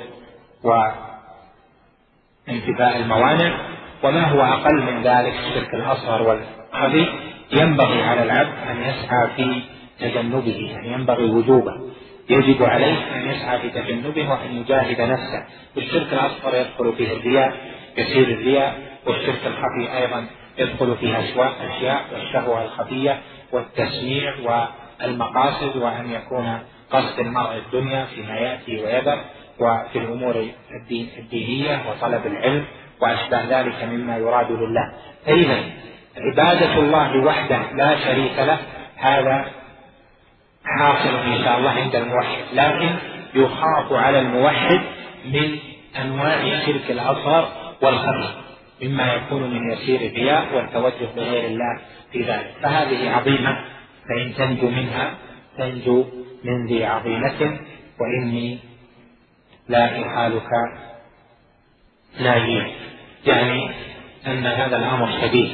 وانتفاء الموانع. وما هو أقل من ذلك الشرك الأصغر والخفي ينبغي على العبد أن يسعى في تجنبه، يعني ينبغي وجوبه، يجب عليه أن يسعى في تجنبه وأن يجاهد نفسه. والشرك الأصغر يدخل فيه الرياء، يسير الرياء، والشرك الخفي أيضا يدخل فيه أشياء والشهوة الخفية والتسميع والمقاصد، وأن يكون قصد المرء الدنيا فيما يأتي ويذر، وفي الأمور الدين الدينية وطلب العلم وأشبه ذلك مما يراد لله. فإذا عبادة الله وحده لا شريك له هذا حاصل إن شاء الله عند الموحد، لكن يخاف على الموحد من أنواع الشرك الأصغر والخفي مما يكون من يسير الرياء والتوجه لغير الله في ذلك. فهذه عظيمة، فإن تنجو منها تنجو من ذي عظيمة، وإني لا أحالك ناجين، يعني أن هذا الأمر شديد،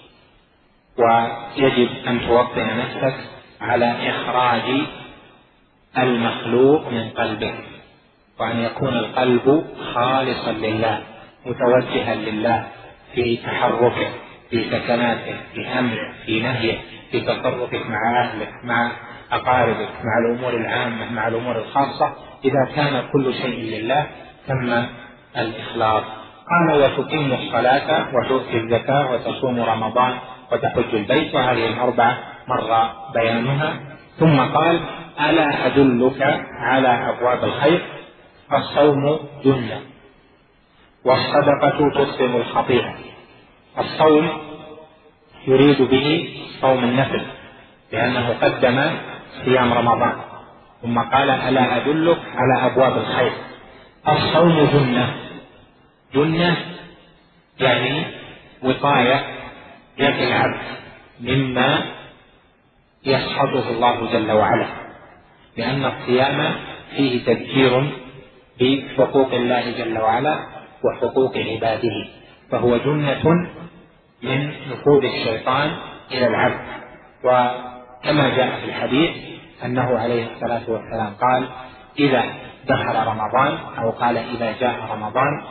ويجب أن توطن نفسك على إخراج المخلوق من قلبك، وأن يكون القلب خالصا لله متوجها لله في تحركه، في سكناته، في أمره، في نهيه، في تصرفك مع أهلك، مع أقاربك، مع الأمور العامة، مع الأمور الخاصة. إذا كان كل شيء لله ثم الإخلاص. قال وتقيم الصلاة وتؤتي الزكاة وتصوم رمضان وتحج البيت، وهذه الأربعة مر بيانها. ثم قال ألا أدلك على أبواب الخير؟ الصوم جنة، والصدقة تطعم الخطيئة. الصوم يريد به صوم النفل، لأنه قدم صيام رمضان، ثم قال ألا أدلك على أبواب الخير. الصوم جنة، جنة يعني وقاية يقي العبد مما يسخطه الله جل وعلا، لأن الصيام فيه تذكير بحقوق الله جل وعلا وحقوق عباده، فهو جنة من نفوذ الشيطان إلى العبد. وكما جاء في الحديث أنه عليه الصلاة والسلام قال إذا دخل رمضان، أو قال إذا جاء رمضان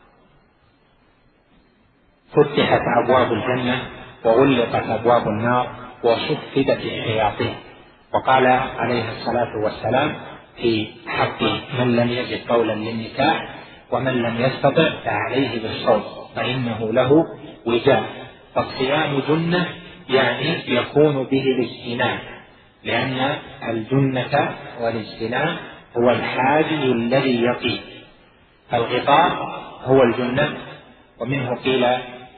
فتحت أبواب الجنة وغلقت أبواب النار وصفدت الشياطين. وقال عليه الصلاة والسلام في حق من لم يجد قولا للنكاح ومن لم يستطع فعليه بالصوم فإنه له وجاء. فالصيام جنة يعني يكون به الاجتناب، لأن الجنة والاجتناب هو الحاجز الذي يقي. الغطاء هو الجنة، ومنه قيل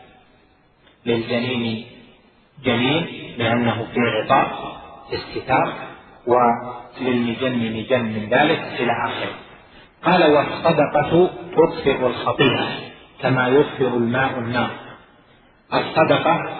للجنين جنين لأنه في غطاء استتار، وللمجن مجن من ذلك إلى آخره. قال والصدقة تطفئ الخطيئة كما يطفئ الماء النار. الصدقة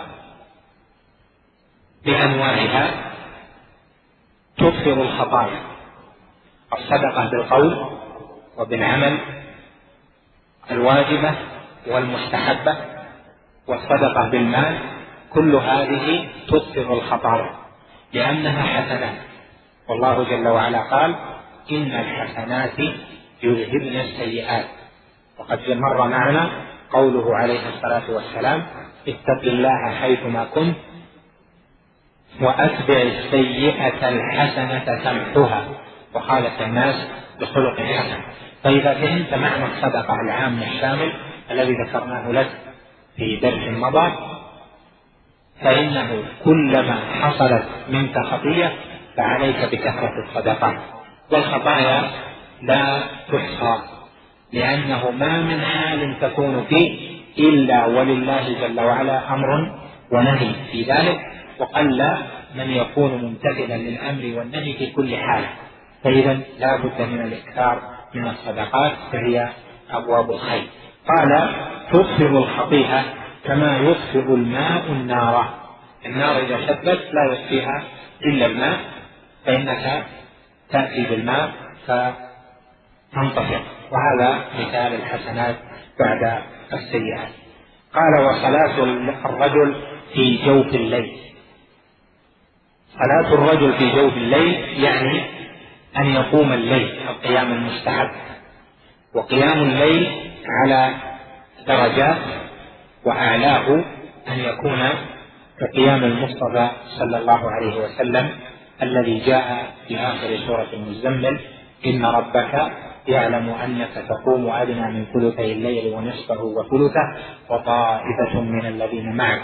بأنواعها تطفئ الخطايا، الصدقة بالقول وبالعمل الواجبة والمستحبة، والصدقة بالمال، كل هذه تطفئ الخطايا لأنها حسنات. والله جل وعلا قال إن الحسنات يذهبن السيئات. وقد مر معنا قوله عليه الصلاة والسلام: اتق الله حيثما كنت وأتبع السيئة الحسنة تمحها وخالق الناس بخلق حسن. فإذا فهمت معنى الصدقة العام الشامل الذي ذكرناه لك في درس مضى، فإنه كلما حصلت منك خطيئة فعليك بكثرة الصدقات، والخطايا لا تحصى، لأنه ما من حال تكون فيه إلا ولله جل وعلا أمر ونهي في ذلك، وقل من يكون ممتثلا للأمر والنهي في كل حال. فإذا لا بد من الإكثار من الصدقات، فهي أبواب الخير. قال: تطفئ الخطيئة كما يطفئ الماء النار. النار إذا شبت لا يطفئها إلا الماء، فإنك تأتي بالماء فتنطفئ. وهذا مثال الحسنات بعد السيئات. قال: وصلاة الرجل في جوف الليل. صلاة الرجل في جوف الليل يعني أن يقوم الليل، القيام المستحب. وقيام الليل على درجات، وأعلاه أن يكون كقيام المصطفى صلى الله عليه وسلم الذي جاء في آخر سورة المزمل: إن ربك يعلم أنك تقوم أدنى من ثلثي الليل ونصفه وثلثه وطائفة من الذين معك.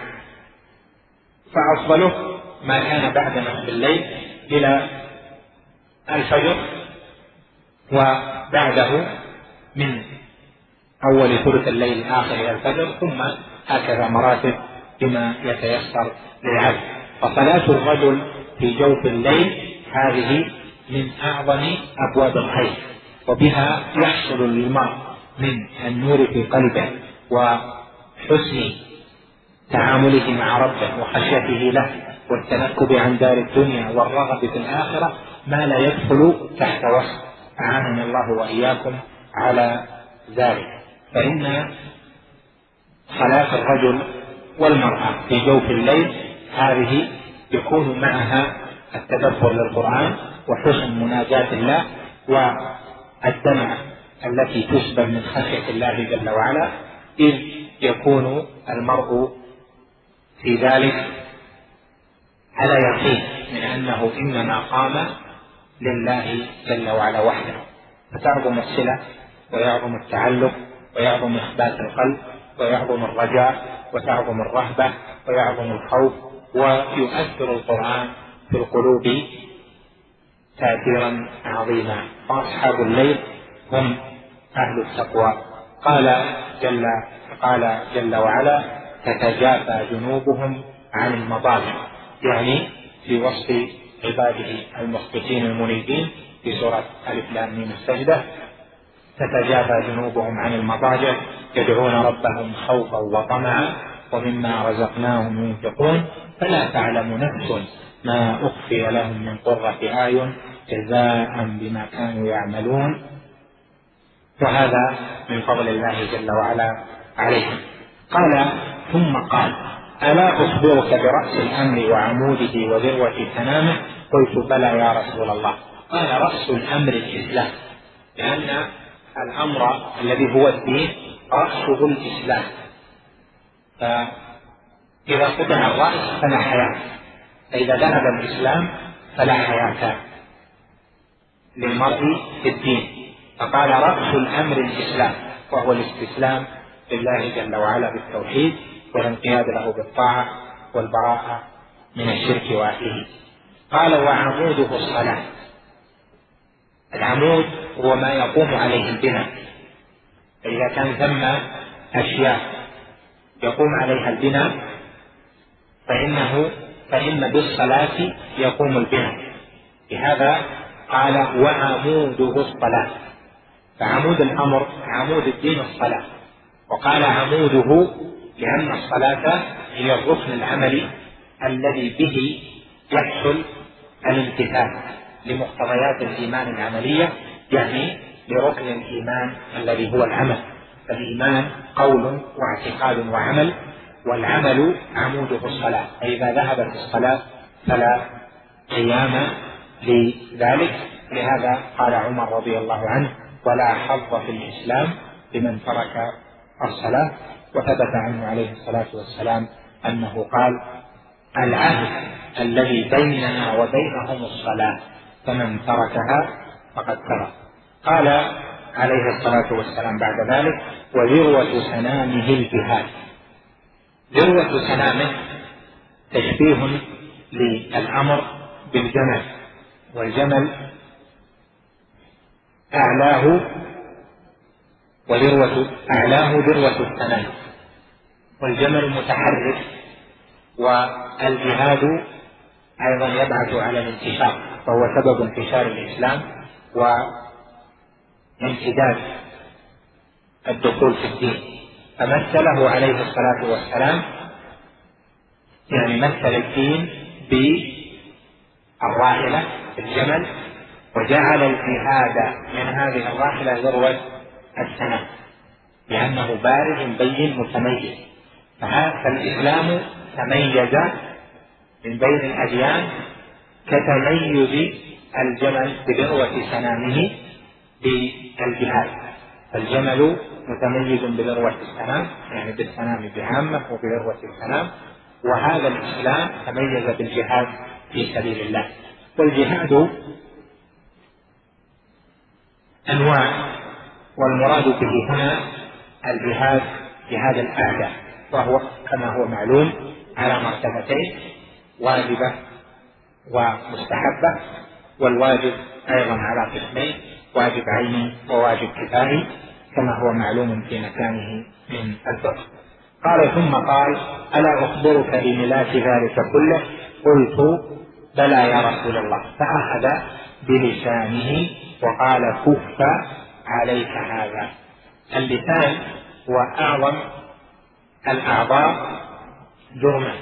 فأفضله ما كان بعد نصف الليل إلى الفجر، وبعده من أول ثلث الليل الآخر إلى الفجر، ثم هكذا مراتب بما يتيسر للعبد. فصلاة الرجل في جوف الليل هذه من أعظم أبواب الخير، وبها يحصل للمرء من النور في قلبه وحسن تعامله مع ربه وخشيته له والتنكب عن دار الدنيا والرغب في الآخرة ما لا يدخل تحت وصف. أعاننا الله وإياكم على ذلك. فإن صلاة الرجل والمرأة في جوف الليل هذه يكون معها التدبر للقرآن وحسن مناجاة الله والدمع التي تسبب من خشية الله جل وعلا، إذ يكون المرء في ذلك على يقين من أنه إنما قام لله جل وعلا وحده، فتعظم الصلة ويعظم التعلق ويعظم إخبات القلب ويعظم الرجاء وتعظم الرهبة ويعظم الخوف، ويؤثر القرآن في القلوب تأثيرا عظيما. وأصحاب الليل هم أهل التقوى. قال جل قال جل وعلا: تتجافى جنوبهم عن المضاجع، يعني في وصف عباده المخبتين المنيبين في سورة ألف لام ميم السجدة: تتجافى جنوبهم عن المضاجع يدعون ربهم خوفا وطمعا ومما رزقناهم ينفقون فلا تعلم نفس ما أخفي لهم من قرة أعين جزاء بما كانوا يعملون. وهذا من فضل الله جل وعلا عليهم. قال: ثم قال: ألا أخبرك برأس الأمر وعموده وذروة سنامه؟ قلت: بلى يا رسول الله. قال: رأس الأمر الإسلام، لأن الأمر الذي هو الدين رأسه الإسلام، فإذا قطع الرأس فلا حياة، فإذا ذهب الإسلام فلا حياة للمرء في الدين. فقال: رأس الأمر الإسلام، وهو الاستسلام لله جل وعلا بالتوحيد والانقياد له بالطاعة والبراءة من الشرك وأهله. قال: وعموده الصلاة. العمود هو ما يقوم عليه البناء، فإذا كان ثم أشياء يقوم عليها البناء فإنه فإن بالصلاة يقوم البناء. لهذا قال: وعموده الصلاة. فعمود الأمر عمود الدين الصلاة، وقال عموده لأن الصلاة هي الركن العملي الذي به يحصل الامتثال لمقتضيات الإيمان العملية، يعني لركن الإيمان الذي هو العمل. فالإيمان قول واعتقاد وعمل، والعمل عموده الصلاة، فإذا ذهبت الصلاة فلا قيام لذلك، لهذا قال عمر رضي الله عنه: ولا حظ في الإسلام لمن ترك الصلاة. وثبت عنه عليه الصلاة والسلام أنه قال: العهد الذي بيننا وبينهم الصلاة، فمن تركها فقد كفر. قال عليه الصلاة والسلام بعد ذلك: وذروة سنامه الجهاد. ذروة سنامه تشبيه للأمر بالجمل، والجمل أعلاه وذروة أعلاه ذروة السنام، والجمل متحرك، والجهاد أيضا يبعث على الانتشار، فهو سبب انتشار الإسلام وامتداد الدخول في الدين. فمثله عليه الصلاة والسلام، يعني مثل الدين بالراحلة الجمل، وجعل الجهاد من هذه الراحلة ذروة السنام، لأنه بارز بين متميز. فالإسلام تميز من بين الأديان كتميز الجمل بذروة سنامه بالجهاد. فالجمل متميز بذروة السنام، يعني بالسنام بعامة وبذروة السنام، وهذا الإسلام تميز بالجهاد في سبيل الله. والجهاد أنواع، والمراد به هنا الجهاد جهاد الأعداء، وهو كما هو معلوم على مرتبتين: واجبة ومستحبة. والواجب أيضا على قسمين: واجب عيني وواجب كفائي، كما هو معلوم في مكانه من الفقه. قال ثم قال: ألا أخبرك بملاك ذلك كله؟ قلت: بلى يا رسول الله. فأخذ بلسانه وقال: كف عليك هذا. اللسان هو أعظم الأعضاء جرما،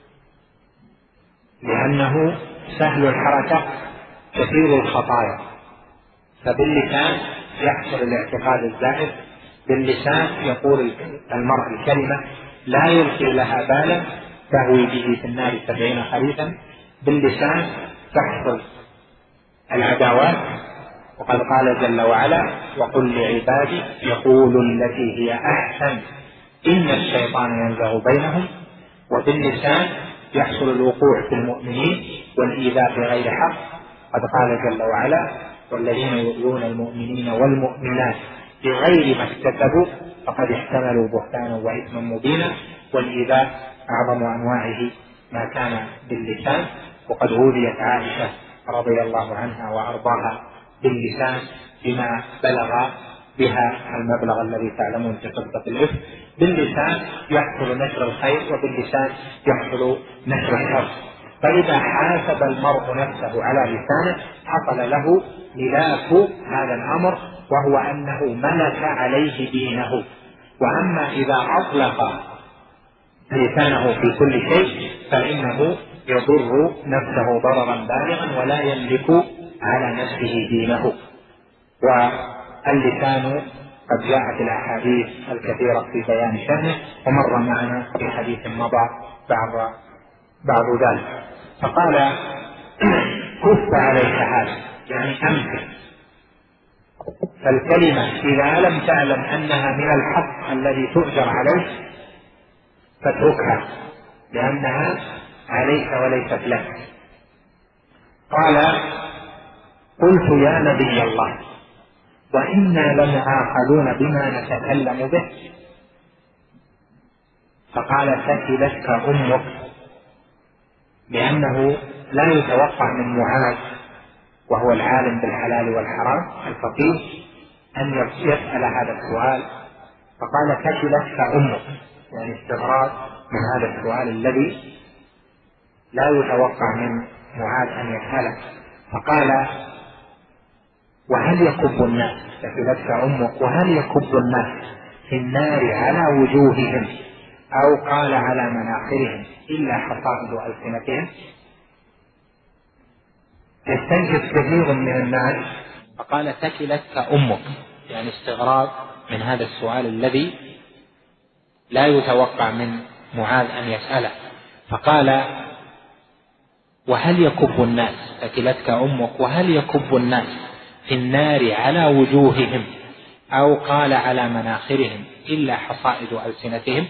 لأنه سهل الحركة كثير الخطايا، فباللسان يحصل الاعتقاد الزائد. باللسان يقول المرء الكلمة لا يلقي لها بالا تهوي به في النار سبعين خريفا. باللسان تحصل العداوات، وقد قال جل وعلا: وقل لعبادي يقولوا التي هي أحسن إن الشيطان ينزغ بينهم. وباللسان يحصل الوقوع في المؤمنين والإيذاء بغير حق، قد قال جل وعلا: والذين يؤذون المؤمنين والمؤمنات بغير ما اكتسبوا فقد احتملوا بهتانا وإثما مبينا. والإيذاء أعظم أنواعه ما كان باللسان، وقد أوذيت عائشة رضي الله عنها وأرضاها باللسان بما بلغ بها المبلغ الذي تعلمون في قصة الإفك. باللسان يحصل نشر الخير، وباللسان يحصل نشر الشر. فإذا حاسب المرء نفسه على لسانه حصل له ملاك هذا الأمر، وهو أنه ملك عليه دينه. وأما إذا أطلق لسانه في كل شيء فإنه يضر نفسه ضررا بالغا ولا يملك على نفسه دينه. واللسان قد جاءت الأحاديث الكثيرة في بيان شأنه، ومر معنا في حديث مضى بعض بعض ذلك. فقال: كف عليك هذا، يعني أمسك. فالكلمة إذا لم تعلم أنها من الحق الذي تؤجر عليه فاتركها، لأنها عليك وليست لك. قال: قلت: يا نبي الله، وإنا لمعاقدون بما نتكلم به. فقال: ثكلتك أمك، لأنه لا يتوقع من معاذ وهو العالم بالحلال والحرام الفقيه أن يسأل هذا السؤال. فقال: ثكلتك أمك، يعني استغراق من هذا السؤال الذي لا يتوقع من معاذ أن يسأله. فقال: وهل يكب الناس، ثكلتك أمك، وهل يكب الناس في النار على وجوههم أو قال على مناخرهم إلا حصائد ألسنتهم؟ يستنكف كثير من الناس. فقال: ثكلتك أمك، يعني استغراب من هذا السؤال الذي لا يتوقع من معاذ أن يسأله. فقال: وهل يكب الناس، ثكلتك أمك، وهل يكب الناس في النار على وجوههم أو قال على مناخرهم إلا حصائد ألسنتهم.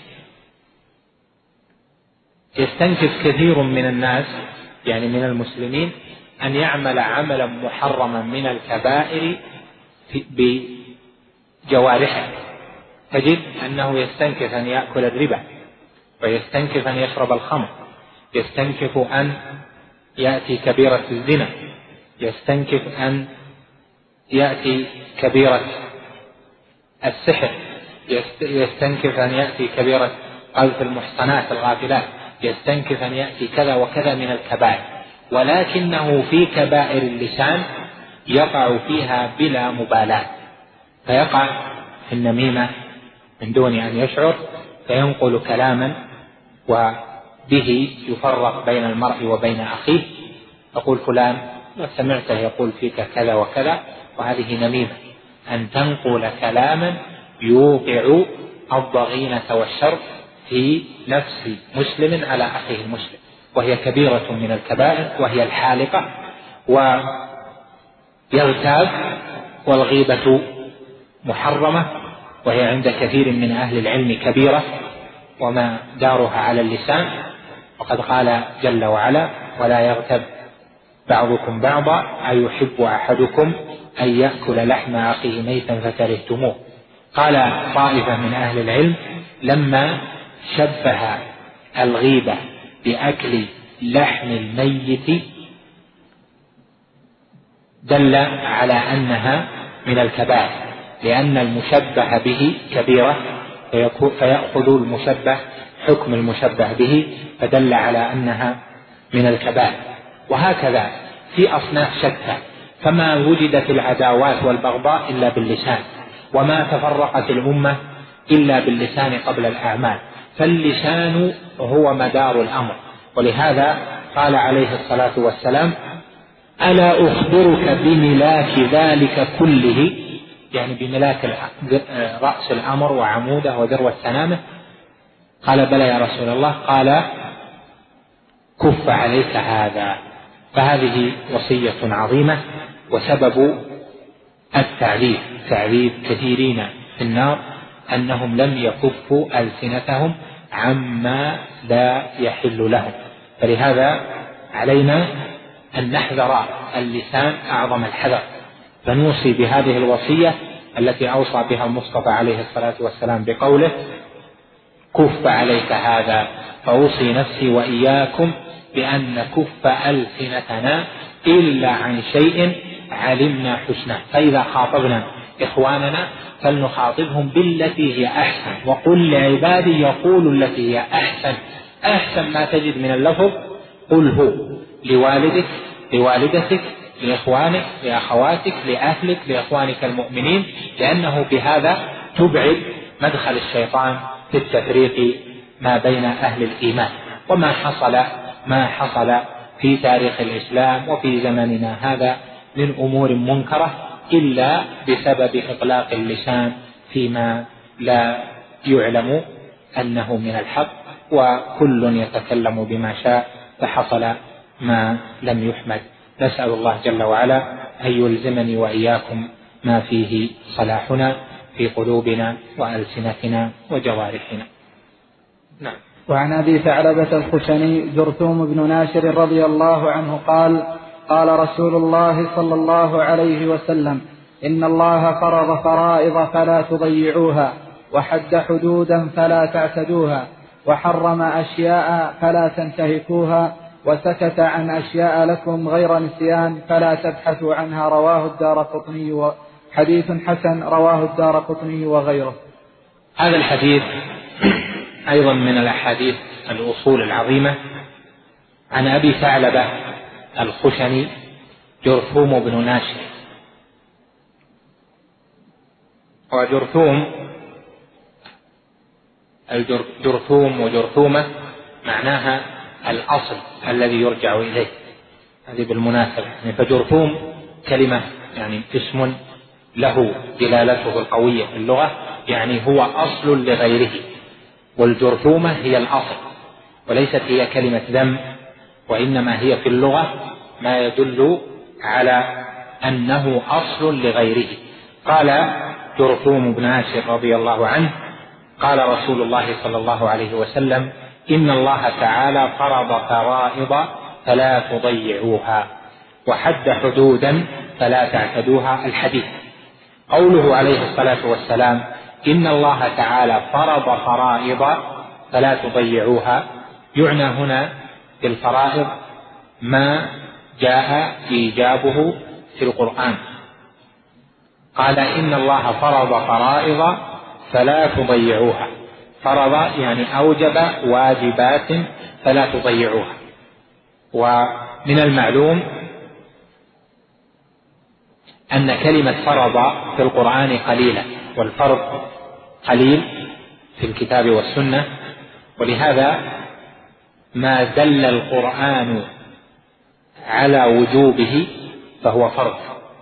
يستنكف كثير من الناس يعني من المسلمين أن يعمل عملا محرما من الكبائر بجوارحه، تجد أنه يستنكف أن يأكل الربا، ويستنكف أن يشرب الخمر، يستنكف أن يأتي كبيرة الزنا، يستنكف أن يأتي كبيرة السحر، يستنكف أن يأتي كبيرة قذف المحصنات الغافلات، يستنكف أن يأتي كذا وكذا من الكبائر، ولكنه في كبائر اللسان يقع فيها بلا مبالاة، فيقع في النميمة من دون أن يشعر، فينقل كلاما وبه يفرق بين المرء وبين أخيه، يقول فلان سمعته يقول فيك كذا وكذا، وهذه نميمة، أن تنقل كلاما يوقع الضغينة والشر في نفس مسلم على أخيه المسلم، وهي كبيرة من الكبائر، وهي الحالقة، ويغتاب، والغيبة محرمة، وهي عند كثير من أهل العلم كبيرة وما دارها على اللسان، وقد قال جل وعلا: ولا يغتب بعضكم بعضا أيحب أحدكم أن يأكل لحم أخيه ميتا فكرهتموه. قال طائفة من أهل العلم لما شبه الغيبة بأكل لحم الميت دل على أنها من الكبائر، لأن المشبه به كبيرة فيأخذ المشبه حكم المشبه به، فدل على أنها من الكبائر. وهكذا في أصناف شتى، فما وجدت العداوات والبغضاء إلا باللسان، وما تفرقت الأمة إلا باللسان قبل الأعمال، فاللسان هو مدار الأمر. ولهذا قال عليه الصلاة والسلام: ألا أخبرك بملاك ذلك كله، يعني بملاك رأس الأمر وعموده وذروة سنامه. قال: بلى يا رسول الله. قال: كف عليك هذا. فهذه وصية عظيمة، وسبب التعذيب تعذيب كثيرين في النار أنهم لم يكفوا ألسنتهم عما لا يحل لهم. فلهذا علينا أن نحذر اللسان أعظم الحذر، فنوصي بهذه الوصية التي أوصى بها المصطفى عليه الصلاة والسلام بقوله: كف عليك هذا. فأوصي نفسي وإياكم بأن نكف ألسنتنا إلا عن شيء علمنا حسنه. فإذا خاطبنا إخواننا فلنخاطبهم بالتي هي أحسن، وقل لعبادي يقولوا التي هي أحسن. أحسن ما تجد من اللفظ قله لوالدك، لوالدتك، لإخوانك، لأخواتك، لأهلك، لإخوانك المؤمنين، لأنه بهذا تبعد مدخل الشيطان في التفريق ما بين أهل الإيمان. وما حصل ما حصل في تاريخ الإسلام وفي زمننا هذا من أمور منكرة إلا بسبب إطلاق اللسان فيما لا يعلم أنه من الحق، وكل يتكلم بما شاء، فحصل ما لم يحمد. نسأل الله جل وعلا أن يلزمني وإياكم ما فيه صلاحنا في قلوبنا وألسنتنا وجوارحنا. نعم. وعن أبي ثعلبة الخشني جرثوم بن ناشر رضي الله عنه قال: قال رسول الله صلى الله عليه وسلم: إن الله فرض فرائض فلا تضيعوها، وحد حدودا فلا تعتدوها، وحرم أشياء فلا تنتهكوها، وسكت عن أشياء لكم غير نسيان فلا تبحثوا عنها. رواه الدارقطني، حديث حسن رواه الدارقطني وغيره. هذا الحديث أيضا من الأحاديث الأصول العظيمة. عن أبي ثعلبة الخشني جرثوم بن ناشر. وجرثوم الجرثوم وجرثومة معناها الأصل الذي يرجع إليه، هذه بالمناسبة. فجرثوم كلمة يعني اسم له دلالته القوية في اللغة، يعني هو أصل لغيره، والجرثومة هي الأصل، وليست هي كلمة ذم، وإنما هي في اللغة ما يدل على أنه أصل لغيره. قال جرثوم بن عاشر رضي الله عنه: قال رسول الله صلى الله عليه وسلم: إن الله تعالى فرض فرائض فلا تضيعوها، وحد حدودا فلا تعتدوها. الحديث. قوله عليه الصلاة والسلام: إن الله تعالى فرض فرائض فلا تضيعوها، يعنى هنا بالفرائض ما جاء إيجابه في القرآن. قال: إن الله فرض فرائض فلا تضيعوها. فرض يعني أوجب واجبات فلا تضيعوها. ومن المعلوم أن كلمة فرض في القرآن قليلة، والفرض قليل في الكتاب والسنة، ولهذا ما دل القرآن على وجوبه فهو فرض.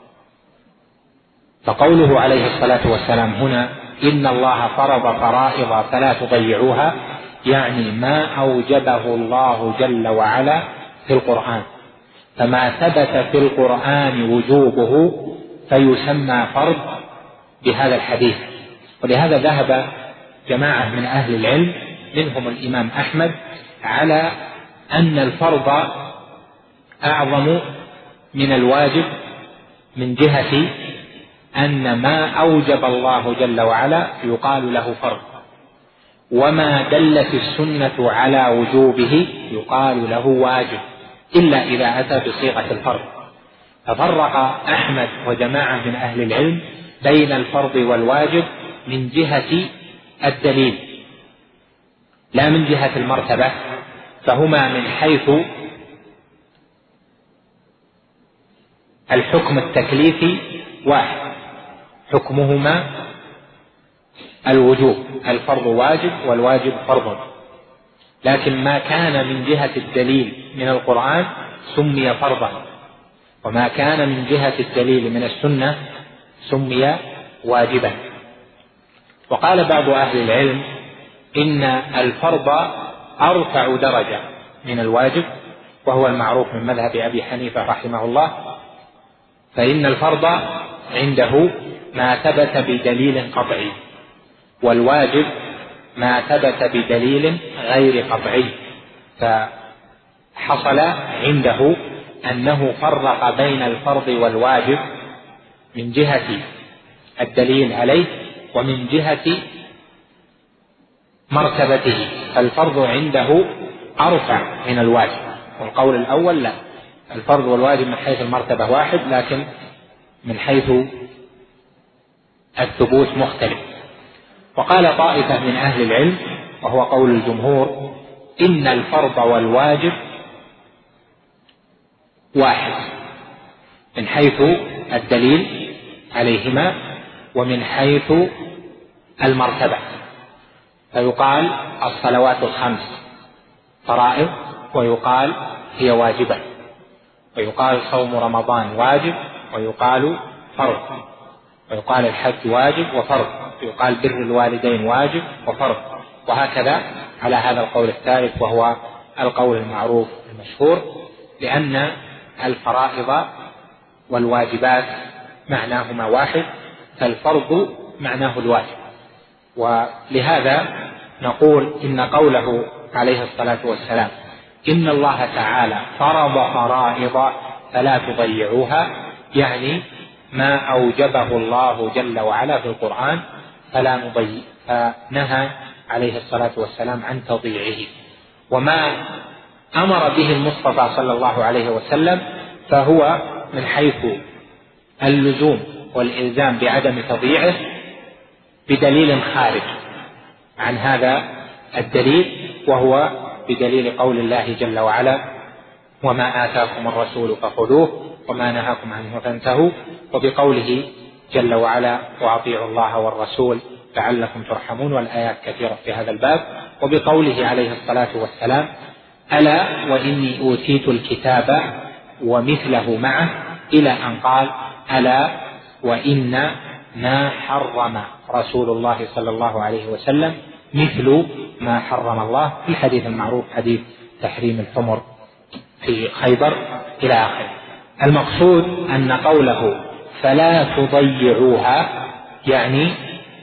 فقوله عليه الصلاة والسلام هنا: إن الله فرض فرائض فلا تضيعوها، يعني ما أوجبه الله جل وعلا في القرآن. فما ثبت في القرآن وجوبه فيسمى فرض بهذا الحديث. ولهذا ذهب جماعة من أهل العلم منهم الإمام أحمد على أن الفرض أعظم من الواجب، من جهة أن ما أوجب الله جل وعلا يقال له فرض، وما دلت السنة على وجوبه يقال له واجب، إلا إذا أتى بصيغة الفرض. ففرق أحمد وجماعة من أهل العلم بين الفرض والواجب من جهة الدليل لا من جهة المرتبة، فهما من حيث الحكم التكليفي واحد، حكمهما الوجوب، الفرض واجب والواجب فرض. لكن ما كان من جهة الدليل من القرآن سمي فرضا، وما كان من جهة الدليل من السنة سمي واجبا. وقال بعض أهل العلم إن الفرض أرفع درجة من الواجب، وهو المعروف من مذهب أبي حنيفة رحمه الله، فإن الفرض عنده ما ثبت بدليل قطعي، والواجب ما ثبت بدليل غير قطعي. فحصل عنده أنه فرق بين الفرض والواجب من جهة الدليل عليه ومن جهة مرتبته، فالفرض عنده أرفع من الواجب. والقول الأول لا، الفرض والواجب من حيث المرتبة واحد، لكن من حيث الثبوت مختلف. وقال طائفة من أهل العلم وهو قول الجمهور: إن الفرض والواجب واحد من حيث الدليل عليهما ومن حيث المرتبة. فيقال الصلوات الخمس فرائض، ويقال هي واجبة، ويقال صوم رمضان واجب ويقال فرض، ويقال الحج واجب وفرض، ويقال بر الوالدين واجب وفرض، وهكذا على هذا القول الثالث وهو القول المعروف المشهور، لأن الفرائض والواجبات معناهما واحد، فالفرض معناه الواجب. ولهذا نقول إن قوله عليه الصلاة والسلام: إن الله تعالى فرض فرائض فلا تضيعوها، يعني ما أوجبه الله جل وعلا في القرآن فلا نضيع، فنهى عليه الصلاة والسلام عن تضييعه. وما أمر به المصطفى صلى الله عليه وسلم فهو من حيث اللزوم والإلزام بعدم تضييعه بدليل خارج عن هذا الدليل، وهو بدليل قول الله جل وعلا: وما آتاكم الرسول فخذوه وما نهاكم عنه فانتهوا، وبقوله جل وعلا: وأطيعوا الله والرسول لعلكم ترحمون، والآيات كثيرة في هذا الباب. وبقوله عليه الصلاة والسلام: ألا وإني أوتيت الكتاب ومثله معه، إلى أن قال: ألا وإن ما حرم رسول الله صلى الله عليه وسلم مثل ما حرم الله، في الحديث المعروف حديث تحريم الحمر في خيبر، إلى آخره. المقصود أن قوله فلا تضيعوها يعني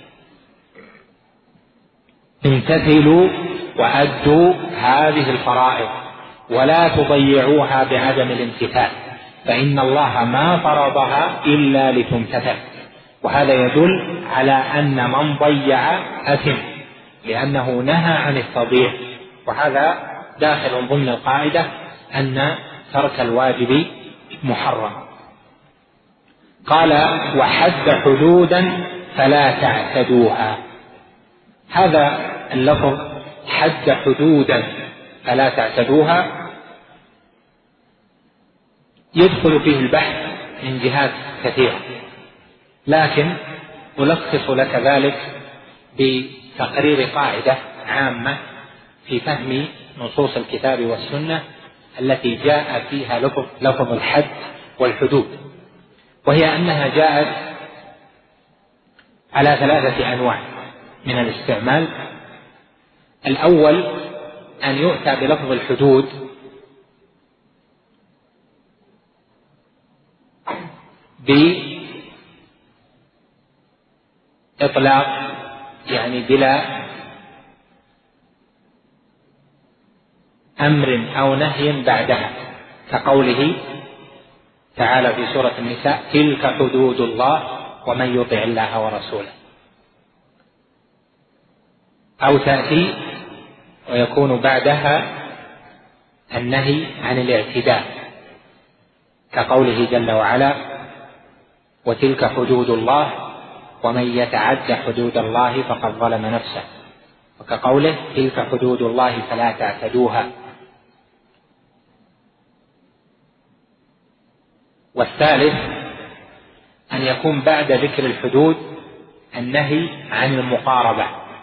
امتثلوا وأدوا هذه الفرائض ولا تضيعوها بعدم الامتثال، فإن الله ما فرضها إلا لتمتثل. وهذا يدل على أن من ضيع أثم، لأنه نهى عن التضييع، وهذا داخل ضمن القاعدة أن ترك الواجب محرم. قال وحد حدودا فلا تعتدوها. هذا اللفظ حد حدودا فلا تعتدوها يدخل فيه البحث من جهات كثيرة، لكن ألخص لك ذلك بتقرير قاعدة عامة في فهم نصوص الكتاب والسنة التي جاء فيها لفظ الحد والحدود، وهي أنها جاءت على ثلاثة أنواع من الاستعمال. الأول أن يؤتى بلفظ الحدود بإطلاق يعني بلا أمر أو نهي بعدها، كقوله تعالى في سورة النساء تلك حدود الله ومن يطع الله ورسوله، أو تأتي ويكون بعدها النهي عن الاعتداء، كقوله جل وعلا وتلك حدود الله ومن يتعد حدود الله فقد ظلم نفسه، وكقوله تلك حدود الله فلا تعتدوها. والثالث أن يكون بعد ذكر الحدود النهي عن المقاربة،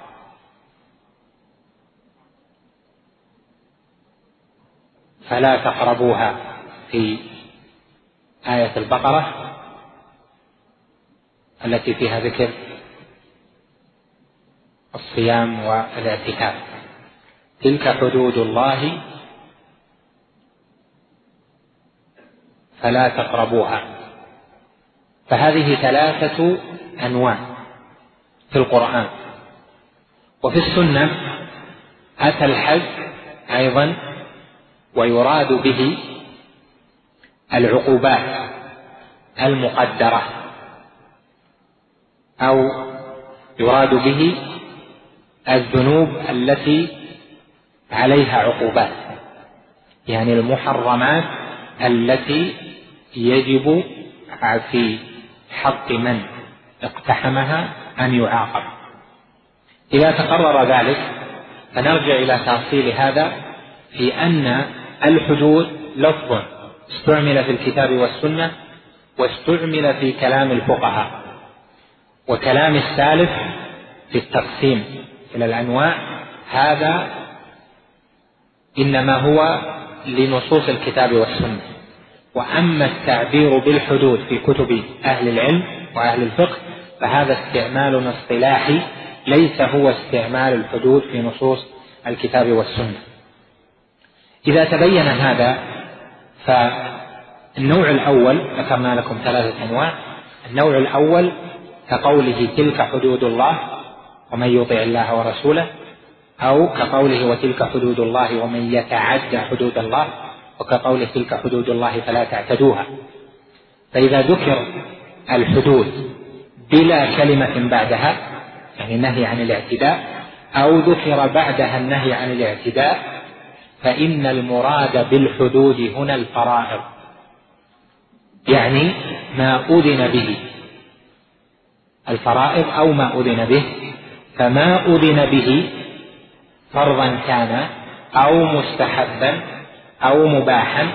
فلا تقربوها في آية البقرة التي فيها ذكر الصيام والاعتكاف، تلك حدود الله فلا تقربوها. فهذه ثلاثة أنواع في القرآن. وفي السنة أتى الحد أيضا ويراد به العقوبات المقدرة، أو يراد به الذنوب التي عليها عقوبات، يعني المحرمات التي يجب في حق من اقتحمها أن يعاقب. إذا تقرر ذلك فنرجع إلى تفصيل هذا في أن الحدود لفظ استعمل في الكتاب والسنة واستعمل في كلام الفقهاء، وكلام السالف في التقسيم إلى الأنواع هذا إنما هو لنصوص الكتاب والسنة. وأما التعبير بالحدود في كتب أهل العلم وأهل الفقه فهذا استعمال اصطلاحي ليس هو استعمال الحدود في نصوص الكتاب والسنة. إذا تبين هذا فالنوع الأول ذكرنا لكم ثلاثة أنواع. النوع الأول كقوله تلك حدود الله ومن يطع الله ورسوله، أو كقوله وتلك حدود الله ومن يتعدى حدود الله، وكقوله تلك حدود الله فلا تعتدوها. فإذا ذكر الحدود بلا كلمة بعدها يعني النهي عن الاعتداء، أو ذكر بعدها النهي عن الاعتداء، فإن المراد بالحدود هنا الفرائض، يعني ما أذن به، الفرائض أو ما أذن به. فما أذن به فرضا كان أو مستحبا أو مباحا،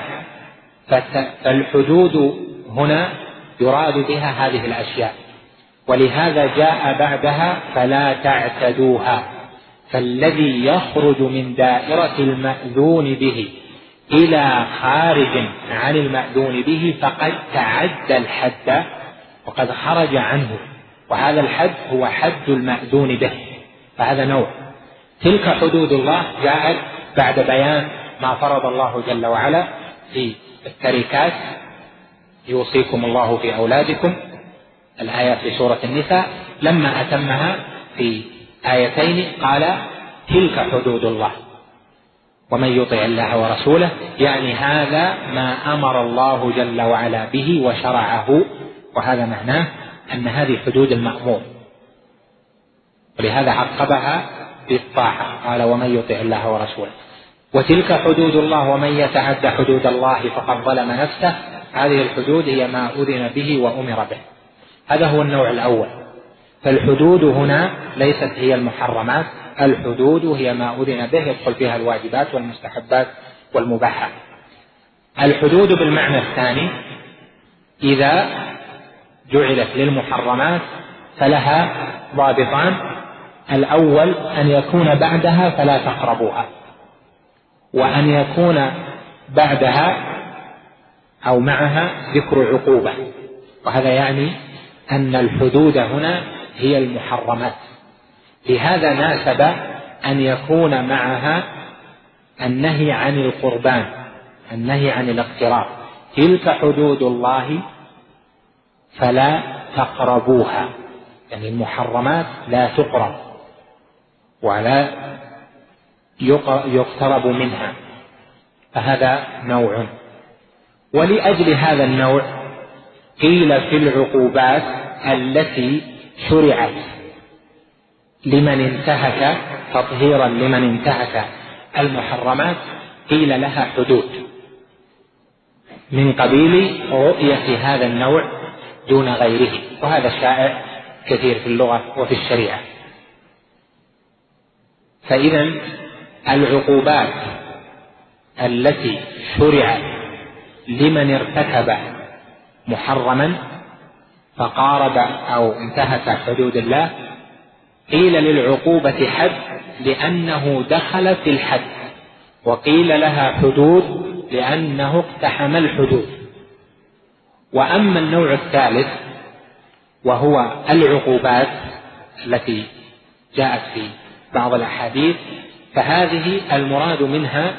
فالحدود هنا يراد بها هذه الأشياء، ولهذا جاء بعدها فلا تعتدوها. فالذي يخرج من دائرة المأذون به إلى خارج عن المأذون به فقد تعدى الحد وقد خرج عنه، وهذا الحد هو حد المأذون به. فهذا نوع. تلك حدود الله جاءت بعد بيان ما فرض الله جل وعلا في التركات يوصيكم الله في أولادكم، الآية في سورة النساء، لما أتمها في آيتين قال تلك حدود الله ومن يطع الله ورسوله، يعني هذا ما أمر الله جل وعلا به وشرعه، وهذا معناه أن هذه حدود المأمور، ولهذا عقبها بالطاعة قال ومن يطع الله ورسوله. وتلك حدود الله ومن يتعد حدود الله فقد ظلم نفسه، هذه الحدود هي ما أذن به وأمر به. هذا هو النوع الأول. فالحدود هنا ليست هي المحرمات، الحدود هي ما أذن به، يدخل فيها الواجبات والمستحبات والمباحات. الحدود بالمعنى الثاني إذا جعلت للمحرمات فلها ضابطان: الأول أن يكون بعدها فلا تقربوها، وأن يكون بعدها أو معها ذكر عقوبة، وهذا يعني أن الحدود هنا هي المحرمات. لهذا ناسب أن يكون معها النهي عن القربان، النهي عن الاقتراب. تلك حدود الله فلا تقربوها، يعني المحرمات لا تقرب ولا يقترب منها، فهذا نوع. ولأجل هذا النوع قيل في العقوبات التي شرعت لمن انتهك تطهيرا لمن انتهك المحرمات قيل لها حدود، من قبيل رؤية هذا النوع دون غيره، وهذا شائع كثير في اللغة وفي الشريعة. فإذا العقوبات التي شرعت لمن ارتكب محرما فقارب أو انتهك حدود الله قيل للعقوبة حد لأنه دخل في الحد، وقيل لها حدود لأنه اقتحم الحدود. وأما النوع الثالث وهو العقوبات التي جاءت في بعض الأحاديث، فهذه المراد منها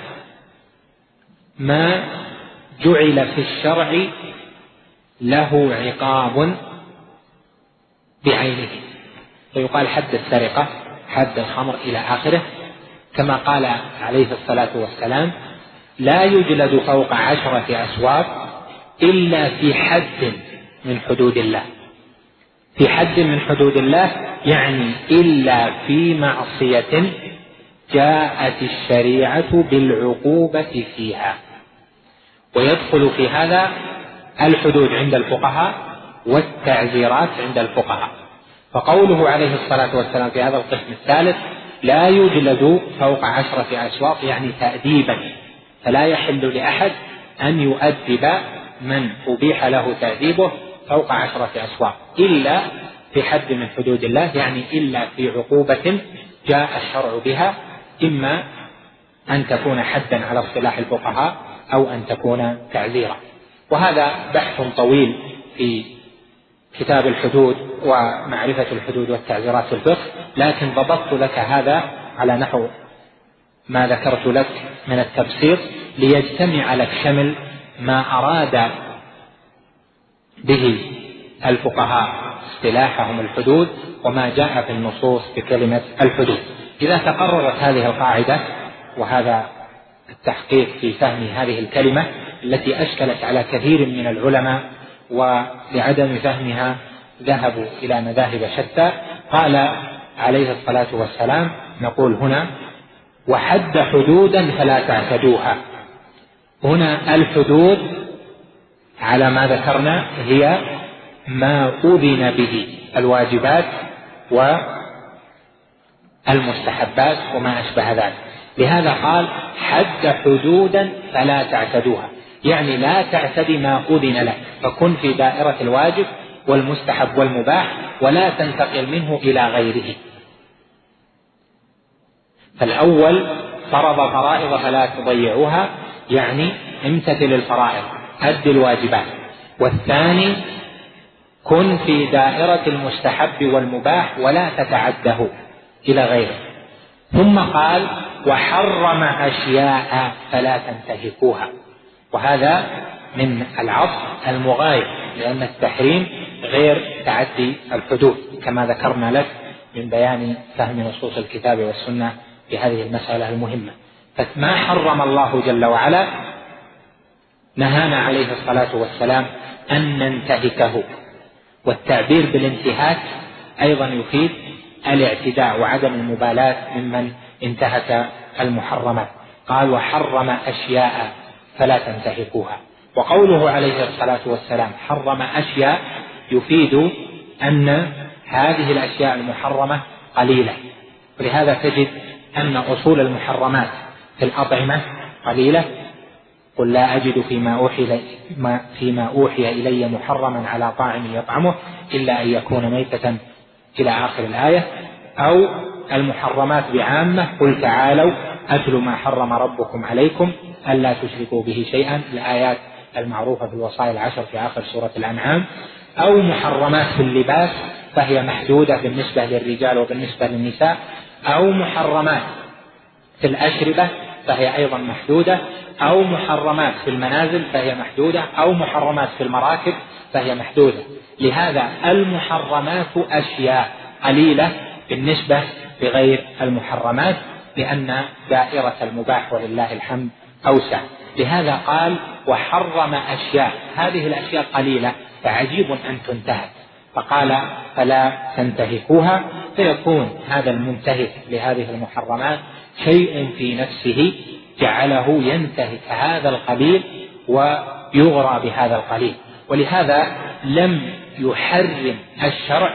ما جعل في الشرع له عقاب بعينه، فيقال حد السرقة، حد الخمر إلى آخره، كما قال عليه الصلاة والسلام لا يجلد فوق عشرة أسواق إلا في حد من حدود الله. في حد من حدود الله يعني إلا في معصية جاءت الشريعة بالعقوبة فيها. ويدخل في هذا الحدود عند الفقهاء والتعزيرات عند الفقهاء. فقوله عليه الصلاة والسلام في هذا القسم الثالث لا يجلد فوق عشرة أسواق يعني تأديبا، فلا يحل لأحد أن يؤدب من أبيح له تأديبه فوق عشرة أسواق إلا في حد من حدود الله، يعني إلا في عقوبة جاء الشرع بها، إما أن تكون حدا على اصطلاح الفقهاء أو أن تكون تعزيرا. وهذا بحث طويل في كتاب الحدود ومعرفة الحدود والتعزيرات في الفقه، لكن ضبطت لك هذا على نحو ما ذكرت لك من التبسيط ليجتمع لك شمل ما أراد به الفقهاء اصطلاحهم الحدود وما جاء في النصوص بكلمة الحدود. إذا تقررت هذه القاعدة وهذا التحقيق في فهم هذه الكلمة التي أشكلت على كثير من العلماء ولعدم فهمها ذهبوا إلى مذاهب شتى، قال عليه الصلاة والسلام نقول هنا وحد حدودا فلا تعتدوها. هنا الحدود على ما ذكرنا هي ما أذن به، الواجبات والمستحبات وما أشبه ذلك. لهذا قال حد حدودا فلا تعتدوها، يعني لا تعتدي ما أذن لك، فكن في دائرة الواجب والمستحب والمباح ولا تنتقل منه إلى غيره. فالأول فرض فرائض فلا تضيعوها، يعني امتثل الفرائض أد الواجبات. والثاني كن في دائرة المستحب والمباح ولا تتعده إلى غيره. ثم قال وحرم أشياء فلا تنتهكوها، وهذا من العطف المغاير، لأن التحريم غير تعدي الحدود كما ذكرنا لك من بيان فهم نصوص الكتاب والسنة في هذه المسألة المهمة. فما حرم الله جل وعلا نهانا عليه الصلاة والسلام أن ننتهكه، والتعبير بالانتهاك أيضا يفيد الاعتداء وعدم المبالاة ممن انتهك المحرمات. قال وحرم أشياء فلا تنتهكوها. وقوله عليه الصلاة والسلام حرم أشياء يفيد أن هذه الأشياء المحرمة قليلة، ولهذا تجد أن أصول المحرمات في الأطعمة قليلة. قل لا أجد فيما أوحي, فيما أوحي إلي محرما على طاعم يطعمه إلا أن يكون ميتة إلى آخر الآية. أو المحرمات بعامة قل تعالوا أتل ما حرم ربكم عليكم ألا تشركوا به شيئا، الآيات المعروفة في الوصايا العشر في آخر سورة الأنعام. أو محرمات في اللباس فهي محدودة بالنسبة للرجال وبالنسبة للنساء. أو محرمات في الأشربة فهي أيضا محدودة. أو محرمات في المنازل فهي محدودة. أو محرمات في المراكب فهي محدودة. لهذا المحرمات أشياء قليلة بالنسبة لغير المحرمات، لأن دائرة المباح ولله الحمد أوسع. لهذا قال وحرم أشياء، هذه الأشياء قليلة فعجيب أن تنتهك، فقال فلا تنتهكوها. فيكون هذا المنتهك لهذه المحرمات شيء في نفسه جعله ينتهك هذا القليل ويغرى بهذا القليل. ولهذا لم يحرم الشرع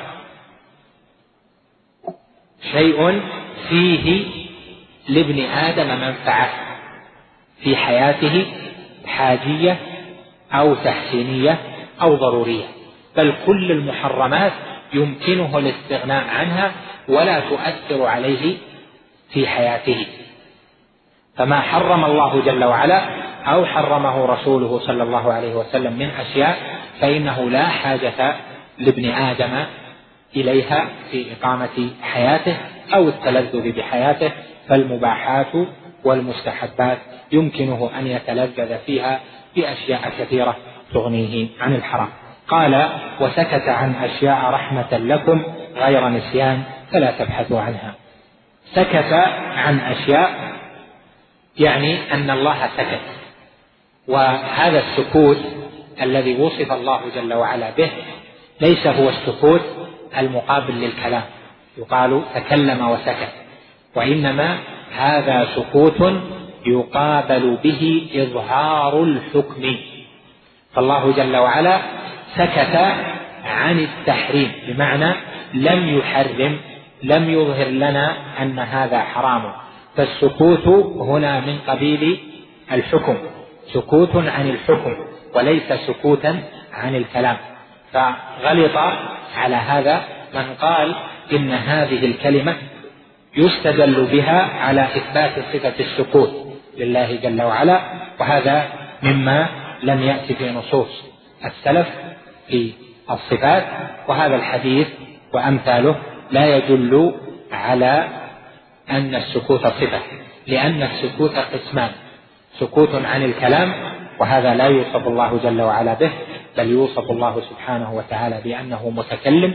شيء فيه لابن آدم منفعة في حياته حاجية أو تحسينية أو ضرورية، بل كل المحرمات يمكنه الاستغناء عنها ولا تؤثر عليه في حياته. فما حرم الله جل وعلا أو حرمه رسوله صلى الله عليه وسلم من أشياء فإنه لا حاجة لابن آدم إليها في إقامة حياته أو التلذذ بحياته، فالمباحات والمستحبات يمكنه أن يتلذذ فيها بأشياء كثيرة تغنيه عن الحرام. قال وسكت عن أشياء رحمة لكم غير نسيان فلا تبحثوا عنها. سكت عن أشياء يعني أن الله سكت، وهذا السكوت الذي وصف الله جل وعلا به ليس هو السكوت المقابل للكلام يقال تكلم وسكت، وإنما هذا سكوت يقابل به إظهار الحكم. فالله جل وعلا سكت عن التحريم بمعنى لم يحرم، لم يظهر لنا أن هذا حرام، فالسكوت هنا من قبيل الحكم، سكوت عن الحكم وليس سكوتا عن الكلام. فغلط على هذا من قال إن هذه الكلمة يستدل بها على إثبات صفة السكوت لله جل وعلا، وهذا مما لم يأتي في نصوص السلف في الصفات، وهذا الحديث وأمثاله لا يدل على أن السكوت صفة، لأن السكوت قسمان: سكوت عن الكلام وهذا لا يوصف الله جل وعلا به، بل يوصف الله سبحانه وتعالى بأنه متكلم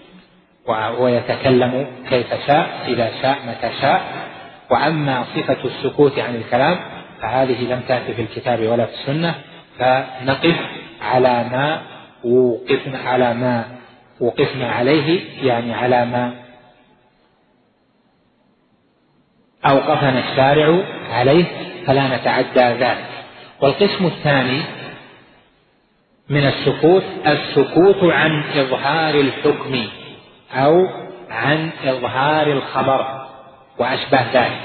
ويتكلم كيف شاء إذا شاء متى شاء. وأما صفة السكوت عن الكلام فهذه لم تأتي في الكتاب ولا في السنة، فنقف على ما وقفنا على ما وقفنا عليه، يعني على ما أوقفنا الشارع عليه، فلا نتعدى ذلك. والقسم الثاني من السكوت السكوت عن إظهار الحكم أو عن إظهار الخبر وأشبه ذلك.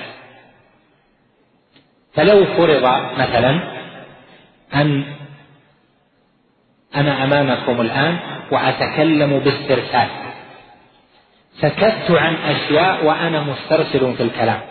فلو فرض مثلا أن أنا أمامكم الآن وأتكلم باسترسال، سكت عن أشياء وأنا مسترسل في الكلام،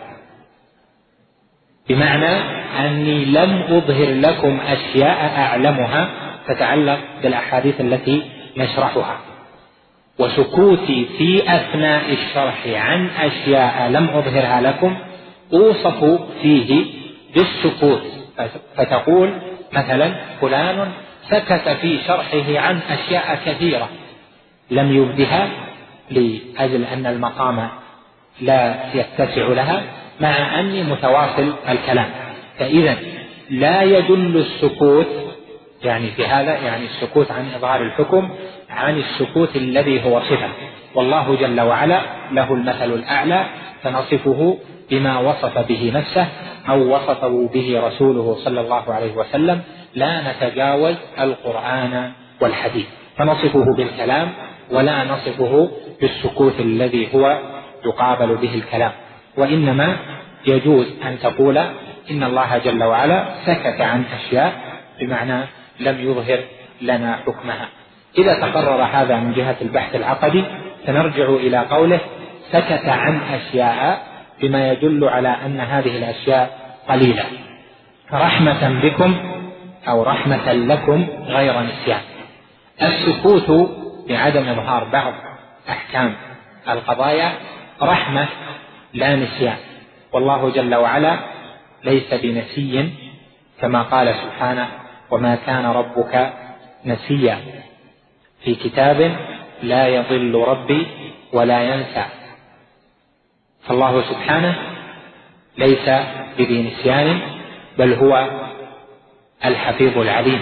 بمعنى أني لم أظهر لكم أشياء أعلمها تتعلق بالأحاديث التي نشرحها، وسكوتي في أثناء الشرح عن أشياء لم أظهرها لكم أوصف فيه بالسكوت، فتقول مثلا فلان سكت في شرحه عن أشياء كثيرة لم يبدها لأجل أن المقام لا يتسع لها، مع أني متواصل الكلام. فإذا لا يدل السكوت يعني في هذا يعني السكوت عن إظهار الحكم عن السكوت الذي هو صفة، والله جل وعلا له المثل الأعلى فنصفه بما وصف به نفسه أو وصفه به رسوله صلى الله عليه وسلم، لا نتجاوز القرآن والحديث، فنصفه بالكلام ولا نصفه بالسكوت الذي هو يقابل به الكلام. وإنما يجوز أن تقول إن الله جل وعلا سكت عن أشياء بمعنى لم يظهر لنا حكمها. إذا تقرر هذا من جهة البحث العقدي سنرجع إلى قوله سكت عن أشياء بما يدل على أن هذه الأشياء قليلة، رحمة بكم أو رحمة لكم غير نسيان. السكوت بعدم إظهار بعض أحكام القضايا رحمة لا نسيان، والله جل وعلا ليس بنسي كما قال سبحانه وما كان ربك نسيا، في كتاب لا يضل ربي ولا ينسى. فالله سبحانه ليس بذي نسيان، بل هو الحفيظ العليم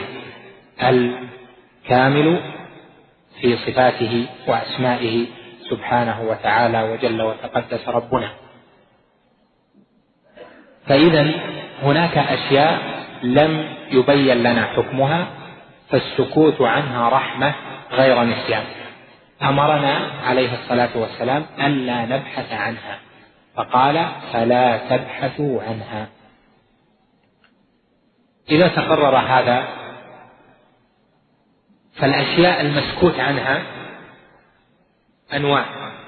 الكامل في صفاته وأسمائه سبحانه وتعالى وجل وتقدس ربنا. فإذا هناك أشياء لم يبين لنا حكمها فالسكوت عنها رحمة غير نسيان. أمرنا عليه الصلاة والسلام ألا نبحث عنها فقال فلا تبحثوا عنها. إذا تقرر هذا فالأشياء المسكوت عنها أنواع.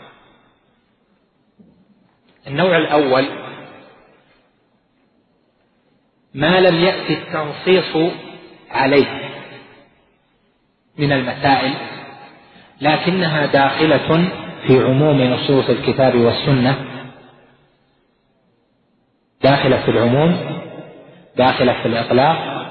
النوع الأول ما لم يأتي التنصيص عليه من المسائل لكنها داخلة في عموم نصوص الكتاب والسنة، داخلة في العموم، داخلة في الإطلاق،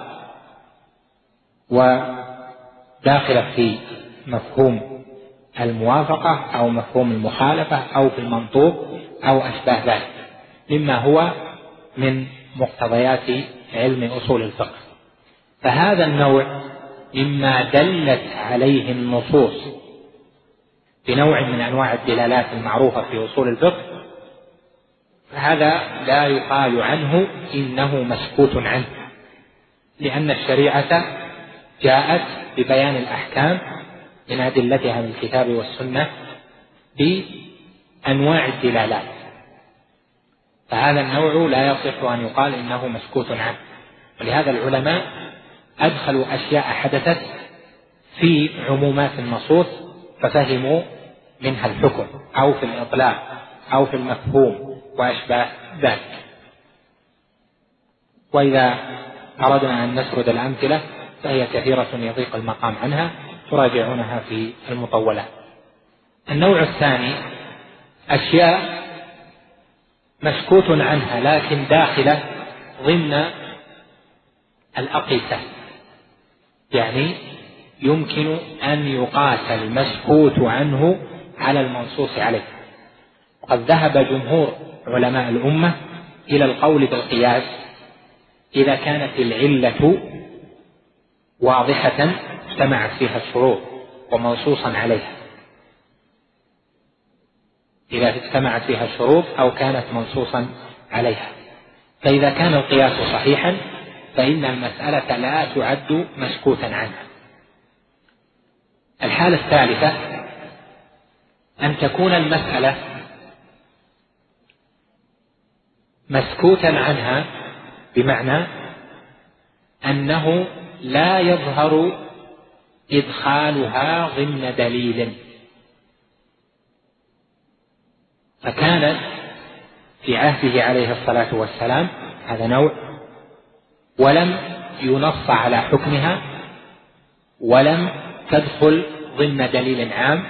وداخلة في مفهوم الموافقة أو مفهوم المخالفة أو في المنطوق أو أشباه ذلك مما هو من مقتضيات علم أصول الفقه. فهذا النوع مما دلت عليه النصوص بنوع من أنواع الدلالات المعروفة في أصول الفقه، فهذا لا يقال عنه إنه مسكوت عنه، لأن الشريعة جاءت ببيان الأحكام من أدلتها من الكتاب والسنة بأنواع الدلالات، فهذا النوع لا يصح أن يقال إنه مسكوت عنه. ولهذا العلماء أدخلوا أشياء حدثت في عمومات النصوص ففهموا منها الحكم أو في الإطلاق أو في المفهوم وأشباه ذلك. وإذا أردنا أن نسرد الأمثلة فهي كثيرة يضيق المقام عنها، تراجعونها في المطولات. النوع الثاني أشياء مسكوت عنها لكن داخلة ضمن الأقيسة، يعني يمكن أن يقاس المسكوت عنه على المنصوص عليه. وقد ذهب جمهور علماء الأمة إلى القول بالقياس إذا كانت العلة واضحة اجتمعت فيها الشروط ومنصوصا عليها، إذا اجتمعت فيها الشروط أو كانت منصوصا عليها. فإذا كان القياس صحيحا فإن المسألة لا تعد مسكوتا عنها. الحالة الثالثة أن تكون المسألة مسكوتا عنها بمعنى أنه لا يظهر إدخالها ضمن دليل، فكانت في عهده عليه الصلاة والسلام هذا نوع ولم ينص على حكمها ولم تدخل ضمن دليل عام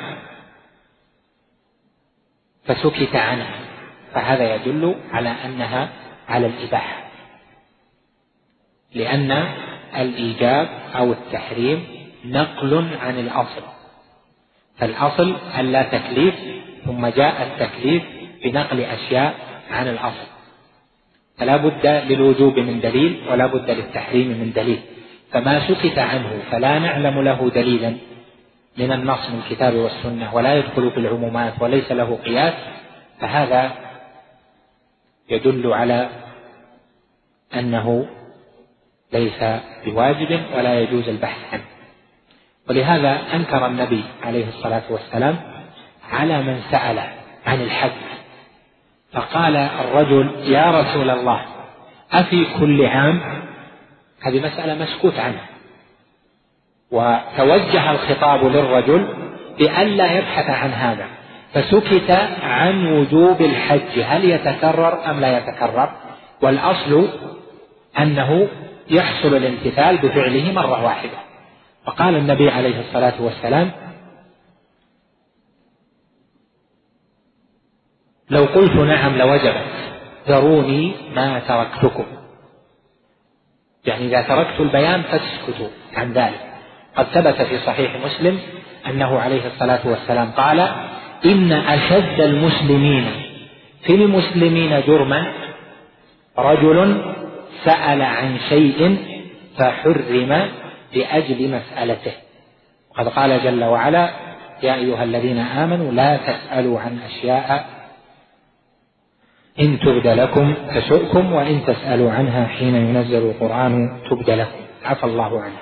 فسكت عنها، فهذا يدل على أنها على الإباحة، لأن الإيجاب أو التحريم نقل عن الأصل، فالأصل ألا تكليف، ثم جاء التكليف بنقل أشياء عن الأصل، فلا بد للوجوب من دليل ولا بد للتحريم من دليل. فما سكت عنه فلا نعلم له دليلا من النص من الكتاب والسنة ولا يدخل في العمومات وليس له قياس، فهذا يدل على أنه ليس بواجب ولا يجوز البحث عنه. ولهذا أنكر النبي عليه الصلاة والسلام على من سأل عن الحج، فقال الرجل: يا رسول الله، أفي كل عام؟ هذه مسألة مسكوت عنها، وتوجه الخطاب للرجل بألا يبحث عن هذا، فسكت عن وجوب الحج هل يتكرر أم لا يتكرر، والأصل أنه يحصل الامتثال بفعله مرة واحدة. فقال النبي عليه الصلاة والسلام: لو قلت نعم لوجبت، ذروني ما تركتكم، يعني إذا تركت البيان فاسكتوا عن ذلك. قد ثبت في صحيح مسلم أنه عليه الصلاة والسلام قال: إن أشد المسلمين في المسلمين جرما رجل سأل عن شيء فحرم لأجل مسألته. وقد قال جل وعلا: يا أيها الذين آمنوا لا تسألوا عن أشياء إن تبد لكم تسؤكم وإن تسألوا عنها حين ينزل القرآن تبد لكم، عفى الله عنها.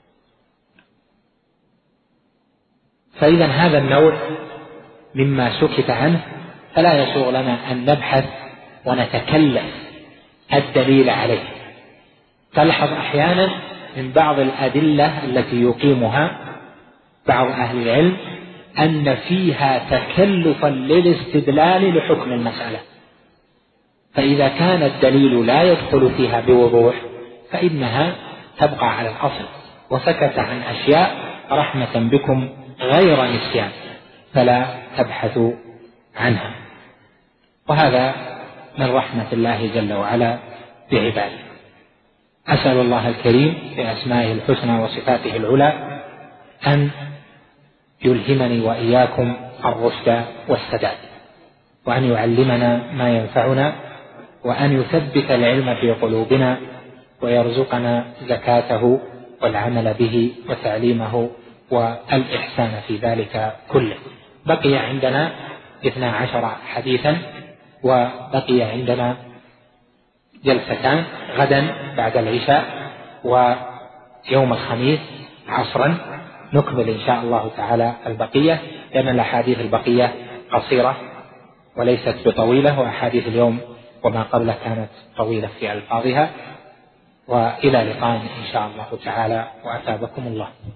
فإذا هذا النوع مما سكت عنه فلا يسوغ لنا أن نبحث ونتكلف الدليل عليه. تلحظ أحيانا من بعض الأدلة التي يقيمها بعض أهل العلم أن فيها تكلفا للاستدلال لحكم المسألة، فإذا كان الدليل لا يدخل فيها بوضوح فإنها تبقى على الأصل، وسكت عن أشياء رحمة بكم غير نسيان فلا تبحثوا عنها. وهذا من رحمة الله جل وعلا بعباده. أسأل الله الكريم بأسمائه الحسنى وصفاته العلى أن يلهمني وإياكم الرشد والسداد، وأن يعلمنا ما ينفعنا، وأن يثبت العلم في قلوبنا، ويرزقنا زكاته والعمل به وتعليمه والإحسان في ذلك كله. بقي عندنا اثنا عشر حديثا، وبقي عندنا جلستان غدا بعد العشاء ويوم الخميس عصرا نكمل إن شاء الله تعالى البقية، لأن الأحاديث البقية قصيرة وليست بطويلة، وأحاديث اليوم وما قبله كانت طويلة في ألفاظها. وإلى لقاء إن شاء الله تعالى، وأثابكم الله.